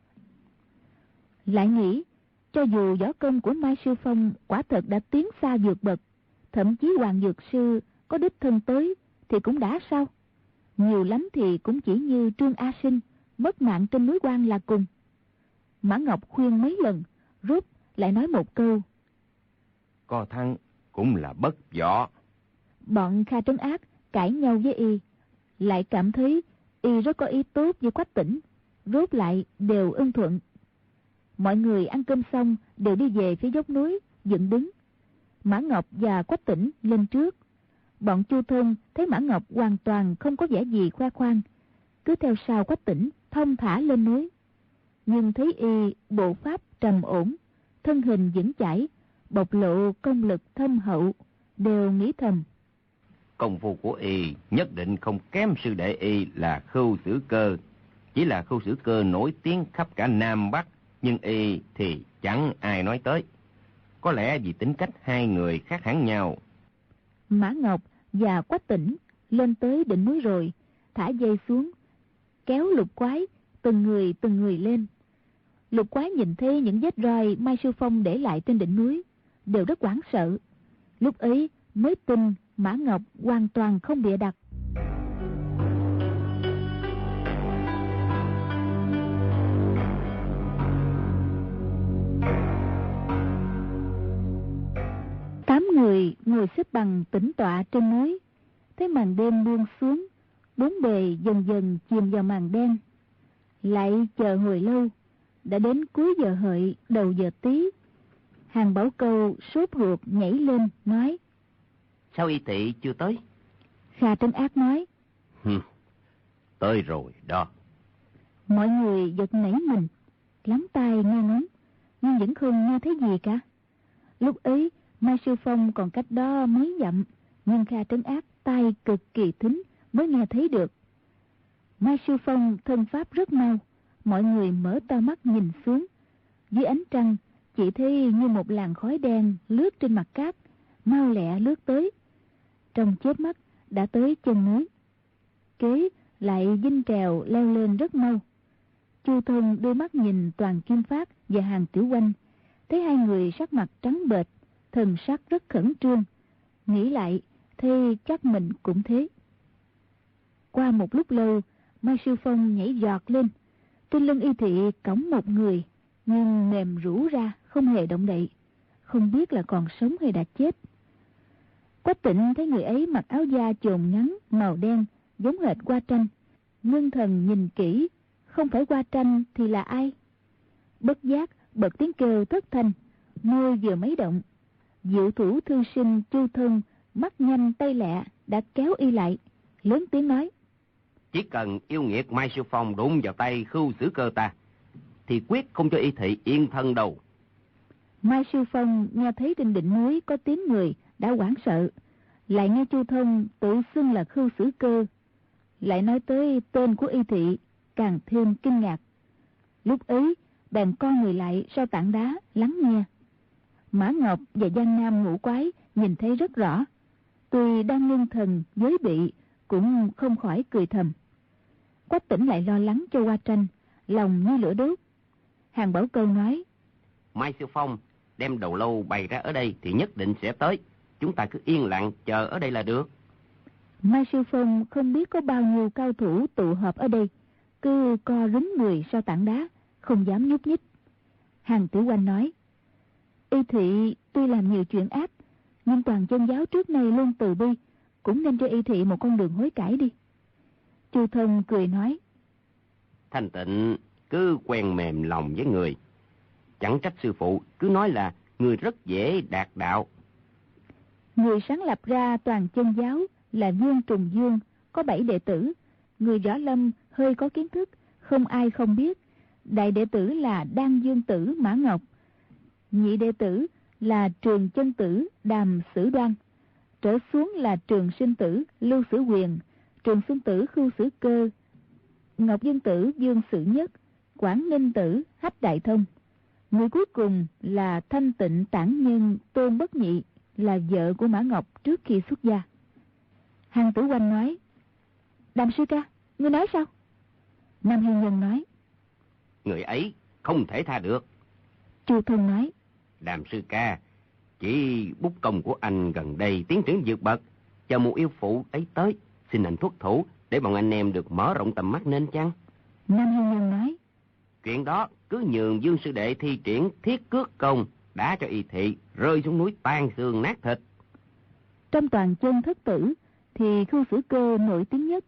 lại nghĩ cho dù võ công của Mai Sư Phong quả thật đã tiến xa vượt bậc, thậm chí Hoàng Dược Sư có đích thân tới thì cũng đã sao, nhiều lắm thì cũng chỉ như Trương A Sinh mất mạng trên núi Quan là cùng. Mã Ngọc khuyên mấy lần, rốt lại nói một câu: Có thắng cũng là bất võ. Bọn Kha Trấn Ác cãi nhau với y, lại cảm thấy y rất có ý tốt với Quách Tỉnh, rốt lại đều ưng thuận. Mọi người ăn cơm xong đều đi về phía dốc núi dựng đứng. Mã Ngọc và Quách Tỉnh lên trước. Bọn Chu Thông thấy Mã Ngọc hoàn toàn không có vẻ gì khoe khoang, cứ theo sau Quách Tỉnh thong thả lên núi. Nhưng thấy y bộ pháp trầm ổn, thân hình vững chãi, bộc lộ công lực thâm hậu, đều nghĩ thầm: Công phu của y nhất định không kém sư đệ y là Khưu Sử Cơ. Chỉ là Khưu Sử Cơ nổi tiếng khắp cả Nam Bắc, nhưng y thì chẳng ai nói tới. Có lẽ vì tính cách hai người khác hẳn nhau. Mã Ngọc và Quách Tỉnh lên tới đỉnh núi rồi, thả dây xuống, kéo Lục Quái từng người lên. Lục Quái nhìn thấy những vết roi Mai Sư Phong để lại trên đỉnh núi, đều rất hoảng sợ. Lúc ấy mới tin Mã Ngọc hoàn toàn không bịa đặt. Tám người ngồi xếp bằng tĩnh tọa trên núi, thấy màn đêm buông xuống, bốn bề dần dần chìm vào màn đen. Lại chờ hồi lâu, đã đến cuối giờ hợi đầu giờ tí. Hàng Bảo Câu sốt ruột nhảy lên nói: Sao Y Thị chưa tới? Kha Trấn Ác nói: Tới rồi đó. Mọi người giật nảy mình, lắng tai nghe ngóng, nhưng vẫn không nghe thấy gì cả. Lúc ấy Mai Sư Phong còn cách đó mấy dặm, nhưng Kha Trấn Ác tai cực kỳ thính mới nghe thấy được. Mai Sư Phong thân pháp rất mau, mọi người mở to mắt nhìn xuống. Dưới ánh trăng chỉ thấy như một làn khói đen lướt trên mặt cát, mau lẹ lướt tới. Trong chớp mắt đã tới chân núi. Kế lại vinh trèo leo lên rất mau. Chu Thông đưa mắt nhìn Toàn Kim Phát và Hàn Tiểu Oanh, thấy hai người sắc mặt trắng bệch, thần sắc rất khẩn trương. Nghĩ lại thì chắc mình cũng thế. Qua một lúc lâu, Mai Sư Phong nhảy giọt lên. Trên lưng Y Thị cõng một người, nhưng mềm rũ ra, không hề động đậy, không biết là còn sống hay đã chết. Quách Tịnh thấy người ấy mặc áo da chồn ngắn màu đen, giống hệt Hoa Tranh. Ngưng thần nhìn kỹ, không phải Hoa Tranh thì là ai? Bất giác bật tiếng kêu thất thanh, môi vừa mấy động. Diệu thủ thư sinh Chu Thông mắt nhanh tay lẹ đã kéo y lại, lớn tiếng nói: Chỉ cần yêu nghiệt Mai Sư Phong đụng vào tay Khưu Sử Cơ ta, thì quyết không cho Y Thị yên thân đâu. Mai Sư Phong nghe thấy trên đỉnh núi có tiếng người đã hoảng sợ, lại nghe Chu Thông tự xưng là Khưu Sử Cơ, lại nói tới tên của Y Thị, càng thêm kinh ngạc. Lúc ấy bèn co người lại sau tảng đá lắng nghe. Mã Ngọc và Giang Nam Ngũ Quái nhìn thấy rất rõ, tuy đang ngưng thần giới bị cũng không khỏi cười thầm. Quách Tĩnh lại lo lắng cho Hoa Tranh, lòng như lửa đốt. Hàng Bảo Câu nói: Mai Sư Phong đem đầu lâu bày ra ở đây thì nhất định sẽ tới. Chúng ta cứ yên lặng chờ ở đây là được. Mai Sư Phong không biết có bao nhiêu cao thủ tụ họp ở đây, cứ co rúm người sau tảng đá, không dám nhúc nhích. Hàn Tiểu Oanh nói: Y Thị tuy làm nhiều chuyện ác, nhưng Toàn Chân giáo trước nay luôn từ bi, cũng nên cho Y Thị một con đường hối cải đi. Chu Thông cười nói: Thanh Tịnh cứ quen mềm lòng với người, chẳng trách sư phụ cứ nói là người rất dễ đạt đạo. Người sáng lập ra Toàn Chân giáo là Dương Trùng Dương, có 7 đệ tử. Người võ lâm hơi có kiến thức, không ai không biết. Đại đệ tử là Đan Dương tử Mã Ngọc, nhị đệ tử là Trường Chân tử Đàm Sử Đoan, trở xuống là Trường Sinh tử Lưu Sử Quyền, Trường Xuân tử Khưu Sử Cơ, Ngọc Dương tử Dương Sử Nhất, Quảng Ninh tử Hách Đại Thông. Người cuối cùng là Thanh Tịnh Tản Nhân Tôn Bất Nhị, là vợ của Mã Ngọc trước khi xuất gia. Hàn Tử Oanh nói: Đàm sư ca, ngươi nói sao? Nam Hiên Nhân nói: Người ấy không thể tha được. Chu Thông nói: Đàm sư ca, chỉ bút công của anh gần đây tiến triển vượt bậc, chờ một yêu phụ ấy tới, xin anh thuất thủ để bọn anh em được mở rộng tầm mắt nên chăng? Nam Hiên Nhân nói: Chuyện đó cứ nhường Dương sư đệ thi triển thiết cước công, đã cho Y Thị rơi xuống núi tan xương nát thịt. Trong Toàn Chân thất tử thì Khưu Sử Cơ nổi tiếng nhất,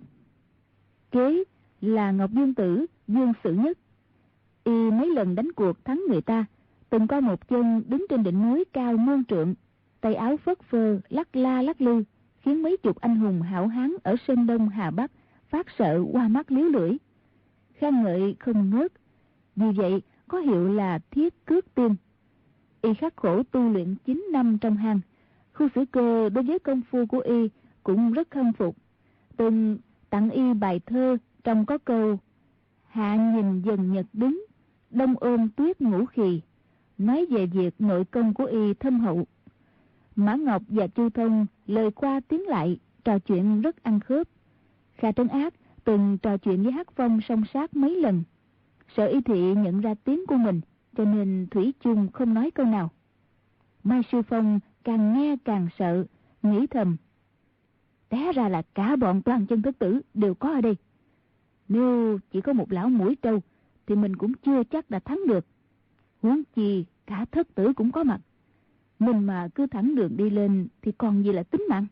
kế là Ngọc Dương tử Dương Sử Nhất. Y mấy lần đánh cuộc thắng người ta, từng có một chân đứng trên đỉnh núi cao muôn trượng, tay áo phất phơ lắc la lắc lư, khiến mấy chục anh hùng hảo hán ở Sơn Đông Hà Bắc phát sợ qua mắt liếu lưỡi, khen ngợi không ngớt. Vì vậy có hiệu là thiết cước tiên. Y khắc khổ tu luyện 9 năm trong hang. Khưu Sử Cơ đối với công phu của Y cũng rất khâm phục, từng tặng Y bài thơ trong có câu: Hạ nhìn dần nhật đứng, đông ôm tuyết ngũ khì, nói về việc nội công của Y thâm hậu. Mã Ngọc và Chu Thông lời qua tiếng lại, trò chuyện rất ăn khớp. Kha Trấn Ác từng trò chuyện với Hắc Phong song sát mấy lần, sợ Y Thị nhận ra tiếng của mình, cho nên thủy chung không nói câu nào. Mai Sư Phong càng nghe càng sợ, nghĩ thầm: té ra là cả bọn Toàn Chân thất tử đều có ở đây. Nếu chỉ có một lão mũi trâu thì mình cũng chưa chắc đã thắng được, huống chi cả thất tử cũng có mặt. Mình mà cứ thẳng đường đi lên thì còn gì là tính mạng.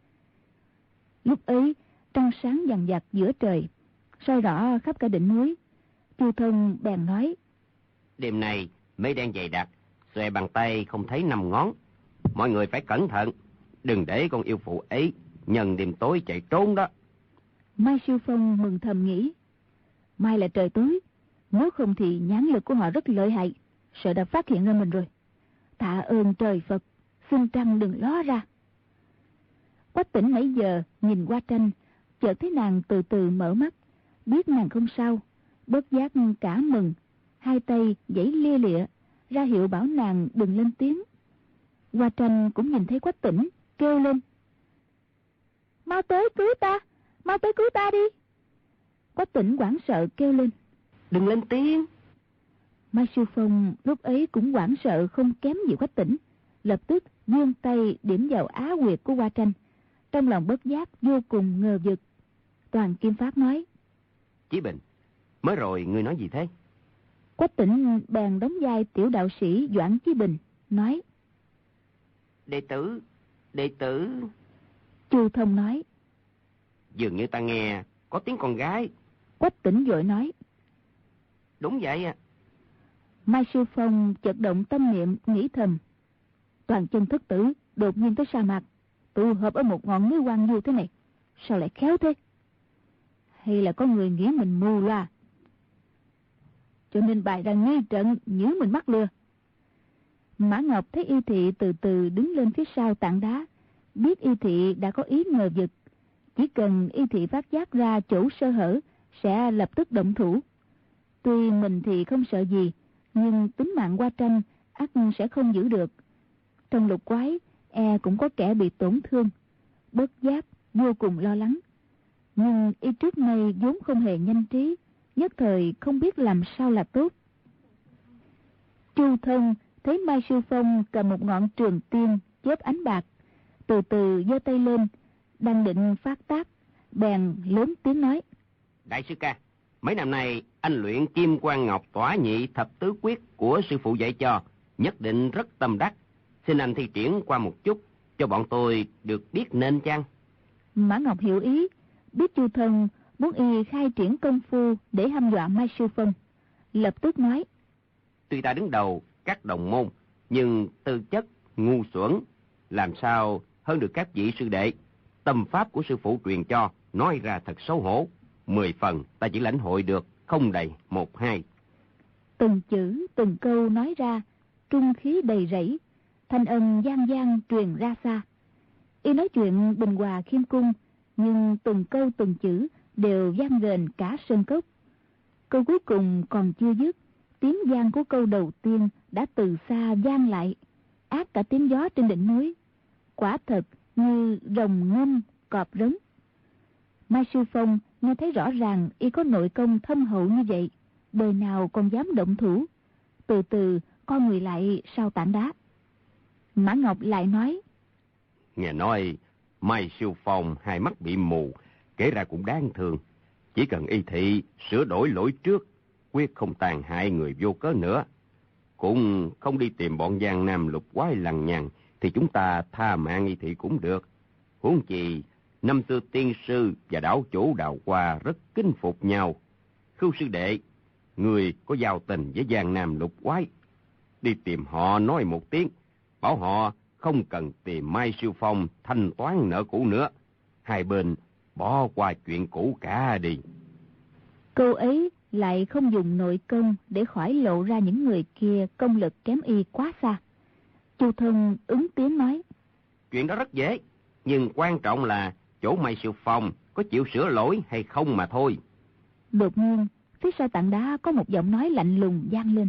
Lúc ấy trăng sáng vằng vặc giữa trời, soi rõ khắp cả đỉnh núi. Chu Thông bèn nói: Đêm nay mây đen dày đặc, xòe bàn tay không thấy 5 ngón. Mọi người phải cẩn thận, đừng để con yêu phụ ấy nhân đêm tối chạy trốn đó. Mai Siêu Phong mừng thầm nghĩ, mai là trời tối, nếu không thì nhãn lực của họ rất lợi hại, sợ đã phát hiện ra mình rồi. Tạ ơn trời Phật, xin trăng đừng ló ra. Quách Tĩnh nãy giờ nhìn qua tranh, chợt thấy nàng từ từ mở mắt, biết nàng không sao, bất giác cả mừng, hai tay giãy lia lịa, ra hiệu bảo nàng đừng lên tiếng. Hoa Tranh cũng nhìn thấy Quách Tĩnh, kêu lên, mau tới cứu ta đi. Quách Tĩnh hoảng sợ kêu lên, đừng lên tiếng. Mai Siêu Phong lúc ấy cũng hoảng sợ không kém gì Quách Tĩnh, lập tức vươn tay điểm vào á huyệt của Hoa Tranh, trong lòng bất giác vô cùng ngờ vực. Toàn Kim Phát nói, Chí Bình, mới rồi ngươi nói gì thế? Quách Tĩnh bèn đóng vai tiểu đạo sĩ Doãn Chí Bình, nói, Đệ tử. Chu Thông nói, Dường như ta nghe có tiếng con gái. Quách Tĩnh vội nói, Đúng vậy à. Mai Siêu Phong chợt động tâm niệm nghĩ thầm, Toàn Chân thất tử đột nhiên tới sa mạc, tụ hợp ở một ngọn núi hoang vu thế này, sao lại khéo thế? Hay là có người nghĩ mình mù loa, cho nên bày ra nghi trận nhớ mình mắc lừa. Mã Ngọc thấy Y Thị từ từ đứng lên phía sau tảng đá, biết Y Thị đã có ý ngờ vực, chỉ cần Y Thị phát giác ra chỗ sơ hở sẽ lập tức động thủ. Tuy mình thì không sợ gì, nhưng tính mạng Hoa Tranh ắt sẽ không giữ được. Trong lục quái cũng có kẻ bị tổn thương, bất giác vô cùng lo lắng. Nhưng y trước nay vốn không hề nhanh trí, nhất thời không biết làm sao là tốt. Chu Thông thấy Mai Siêu Phong cầm một ngọn trường tiên chớp ánh bạc, từ từ giơ tay lên, đang định phát tác, bèn lớn tiếng nói, Đại sư ca, mấy năm nay anh luyện Kim Quang Ngọc Tỏa Nhị Thập Tứ Quyết của sư phụ dạy cho, nhất định rất tâm đắc. Xin anh thi triển qua một chút, cho bọn tôi được biết nên chăng? Mã Ngọc hiểu ý, biết Chu Thông muốn y khai triển công phu để hăm dọa Mai Siêu Phong, lập tức nói, Tuy ta đứng đầu các đồng môn, nhưng tư chất ngu xuẩn, làm sao hơn được các vị sư đệ. Tâm pháp của sư phụ truyền cho, nói ra thật xấu hổ. 10 phần ta chỉ lãnh hội được, không đầy 1-2. Từng chữ từng câu nói ra, trung khí đầy rẫy, thanh âm vang vang truyền ra xa. Y nói chuyện bình hòa khiêm cung, nhưng từng câu từng chữ đều vang rền cả sân cốc. Câu cuối cùng còn chưa dứt, tiếng vang của câu đầu tiên đã từ xa vang lại, át cả tiếng gió trên đỉnh núi. Quả thật như rồng ngâm, cọp rống. Mai Siêu Phong nghe thấy rõ ràng y có nội công thâm hậu như vậy, đời nào còn dám động thủ, từ từ co người lại sau tảng đá. Mã Ngọc lại nói, Nghe nói Mai Siêu Phong hai mắt bị mù, kể ra cũng đáng thương. Chỉ cần Y Thị sửa đổi lỗi trước, quyết không tàn hại người vô cớ nữa, cũng không đi tìm bọn giang nam lục quái lằng nhằng, thì chúng ta tha mạng Y Thị cũng được. Huống chi năm xưa tiên sư và đảo chủ Đào Hoa rất kính phục nhau. Khưu sư đệ, người có giao tình với giang nam lục quái, đi tìm họ nói một tiếng, bảo họ không cần tìm Mai Siêu Phong thanh toán nợ cũ nữa, hai bên bỏ qua chuyện cũ cả đi. câu ấy lại không dùng nội công để khỏi lộ ra những người kia công lực kém y quá xa. Chu Thông ứng tiếng nói, Chuyện đó rất dễ, nhưng quan trọng là chỗ Mai Siêu Phong có chịu sửa lỗi hay không mà thôi. Đột nhiên phía sau tảng đá có một giọng nói lạnh lùng vang lên,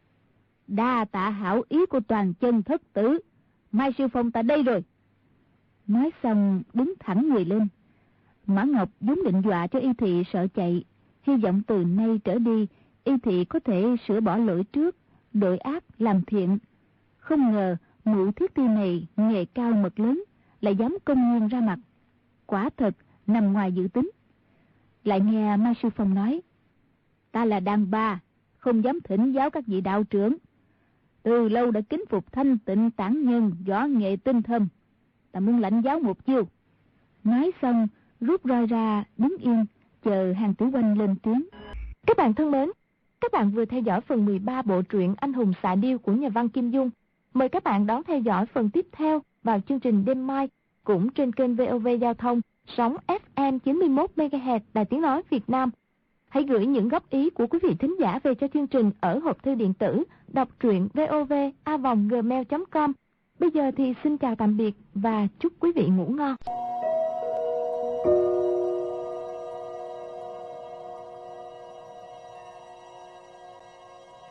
đa tạ hảo ý của Toàn Chân thất tử, Mai Siêu Phong ta đây rồi. Nói xong đứng thẳng người lên. Mã Ngọc vốn định dọa cho Y Thị sợ chạy, hy vọng từ nay trở đi Y Thị có thể sửa bỏ lỗi trước, đổi ác làm thiện. Không ngờ ngũ thiết thi này nghề cao mật lớn, lại dám công nhiên ra mặt, quả thật nằm ngoài dự tính. Lại nghe Mai Sư Phong nói, ta là đàn bà, không dám thỉnh giáo các vị đạo trưởng, từ lâu đã kính phục thanh tịnh tản nhân, võ nghệ tinh thâm, ta muốn lãnh giáo một chiêu. Nói xong rút roi ra, đứng yên chờ Hàng Tử Oanh lên tiếng. Các bạn thân mến, các bạn vừa theo dõi phần 13 bộ truyện Anh hùng xạ điêu của nhà văn Kim Dung. Mời các bạn đón theo dõi phần tiếp theo vào chương trình đêm mai. cũng trên kênh VOV Giao thông, sóng FM 91 MHz Đài Tiếng nói Việt Nam. Hãy gửi những góp ý của quý vị thính giả về cho chương trình ở hộp thư điện tử đọc truyện vov@gmail.com. Bây giờ thì xin chào tạm biệt và chúc quý vị ngủ ngon.